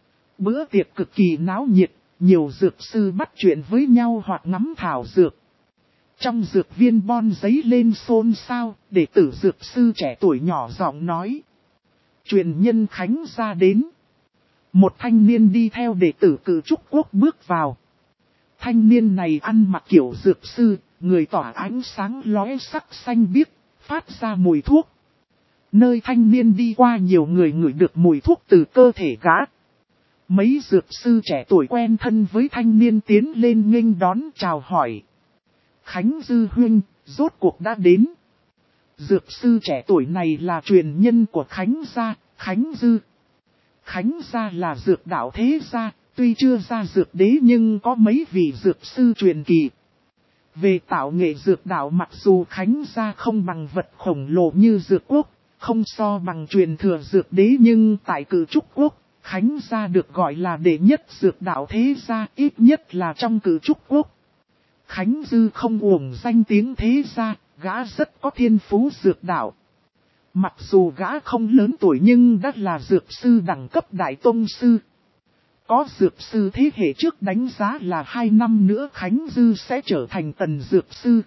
[SPEAKER 1] Bữa tiệc cực kỳ náo nhiệt. Nhiều dược sư bắt chuyện với nhau hoặc ngắm thảo dược. Trong dược viên bon giấy lên xôn xao, đệ tử dược sư trẻ tuổi nhỏ giọng nói. Truyền nhân Khánh ra đến. Một thanh niên đi theo đệ tử Cử Trúc Quốc bước vào. Thanh niên này ăn mặc kiểu dược sư, người tỏa ánh sáng lóe sắc xanh biếc, phát ra mùi thuốc. Nơi thanh niên đi qua nhiều người ngửi được mùi thuốc từ cơ thể gã. Mấy dược sư trẻ tuổi quen thân với thanh niên tiến lên nghênh đón chào hỏi. Khánh Dư huynh, rốt cuộc đã đến. Dược sư trẻ tuổi này là truyền nhân của Khánh gia, Khánh Dư. Khánh gia là dược đạo thế gia, tuy chưa ra dược đế nhưng có mấy vị dược sư truyền kỳ. Về tạo nghệ dược đạo mặc dù Khánh gia không bằng vật khổng lồ như dược quốc, không so bằng truyền thừa dược đế nhưng tại Cử Trúc Quốc. Khánh gia được gọi là đệ nhất dược đạo thế gia, ít nhất là trong Cử Trúc Quốc. Khánh Dư không uổng danh tiếng thế gia, gã rất có thiên phú dược đạo. Mặc dù gã không lớn tuổi nhưng đã là dược sư đẳng cấp đại tông sư. Có dược sư thế hệ trước đánh giá là 2 năm nữa Khánh Dư sẽ trở thành tần dược sư.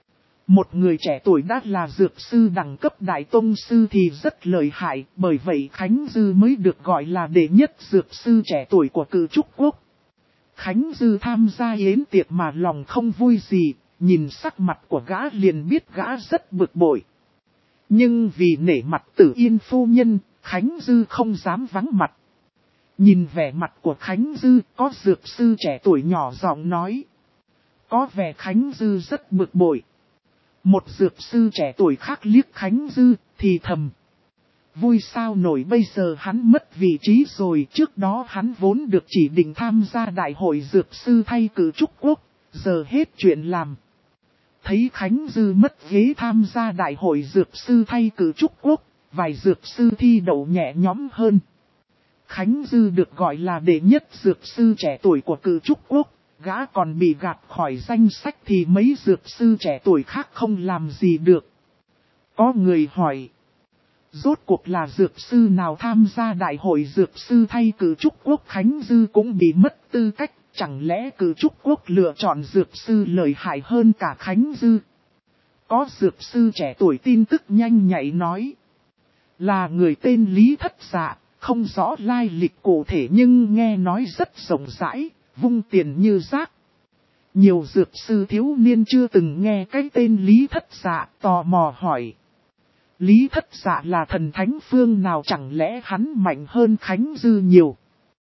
[SPEAKER 1] Một người trẻ tuổi đã là dược sư đẳng cấp đại tông sư thì rất lợi hại, bởi vậy Khánh Dư mới được gọi là đệ nhất dược sư trẻ tuổi của Cử Trúc Quốc. Khánh Dư tham gia yến tiệc mà lòng không vui gì, nhìn sắc mặt của gã liền biết gã rất bực bội. Nhưng vì nể mặt Tử Yên phu nhân, Khánh Dư không dám vắng mặt. Nhìn vẻ mặt của Khánh Dư, có dược sư trẻ tuổi nhỏ giọng nói. Có vẻ Khánh Dư rất bực bội. Một dược sư trẻ tuổi khác liếc Khánh Dư, thì thầm. Vui sao nổi bây giờ hắn mất vị trí rồi, trước đó hắn vốn được chỉ định tham gia đại hội dược sư thay Cử Trúc Quốc, giờ hết chuyện làm. Thấy Khánh Dư mất ghế tham gia đại hội dược sư thay Cử Trúc Quốc, vài dược sư thi đậu nhẹ nhõm hơn. Khánh Dư được gọi là đệ nhất dược sư trẻ tuổi của Cự Trúc Quốc, gã còn bị gạt khỏi danh sách thì mấy dược sư trẻ tuổi khác không làm gì được. Có người hỏi, rốt cuộc là dược sư nào tham gia đại hội dược sư thay Cự Trúc Quốc? Khánh Dư cũng bị mất tư cách, chẳng lẽ Cự Trúc Quốc lựa chọn dược sư lợi hại hơn cả Khánh Dư? Có dược sư trẻ tuổi tin tức nhanh nhạy nói, là người tên Lý Thất Dạ, không rõ lai lịch cụ thể nhưng nghe nói rất rộng rãi, vung tiền như rác. Nhiều dược sư thiếu niên chưa từng nghe cái tên Lý Thất Dạ, tò mò hỏi. Lý Thất Dạ là thần thánh phương nào, chẳng lẽ hắn mạnh hơn Khánh Dư nhiều?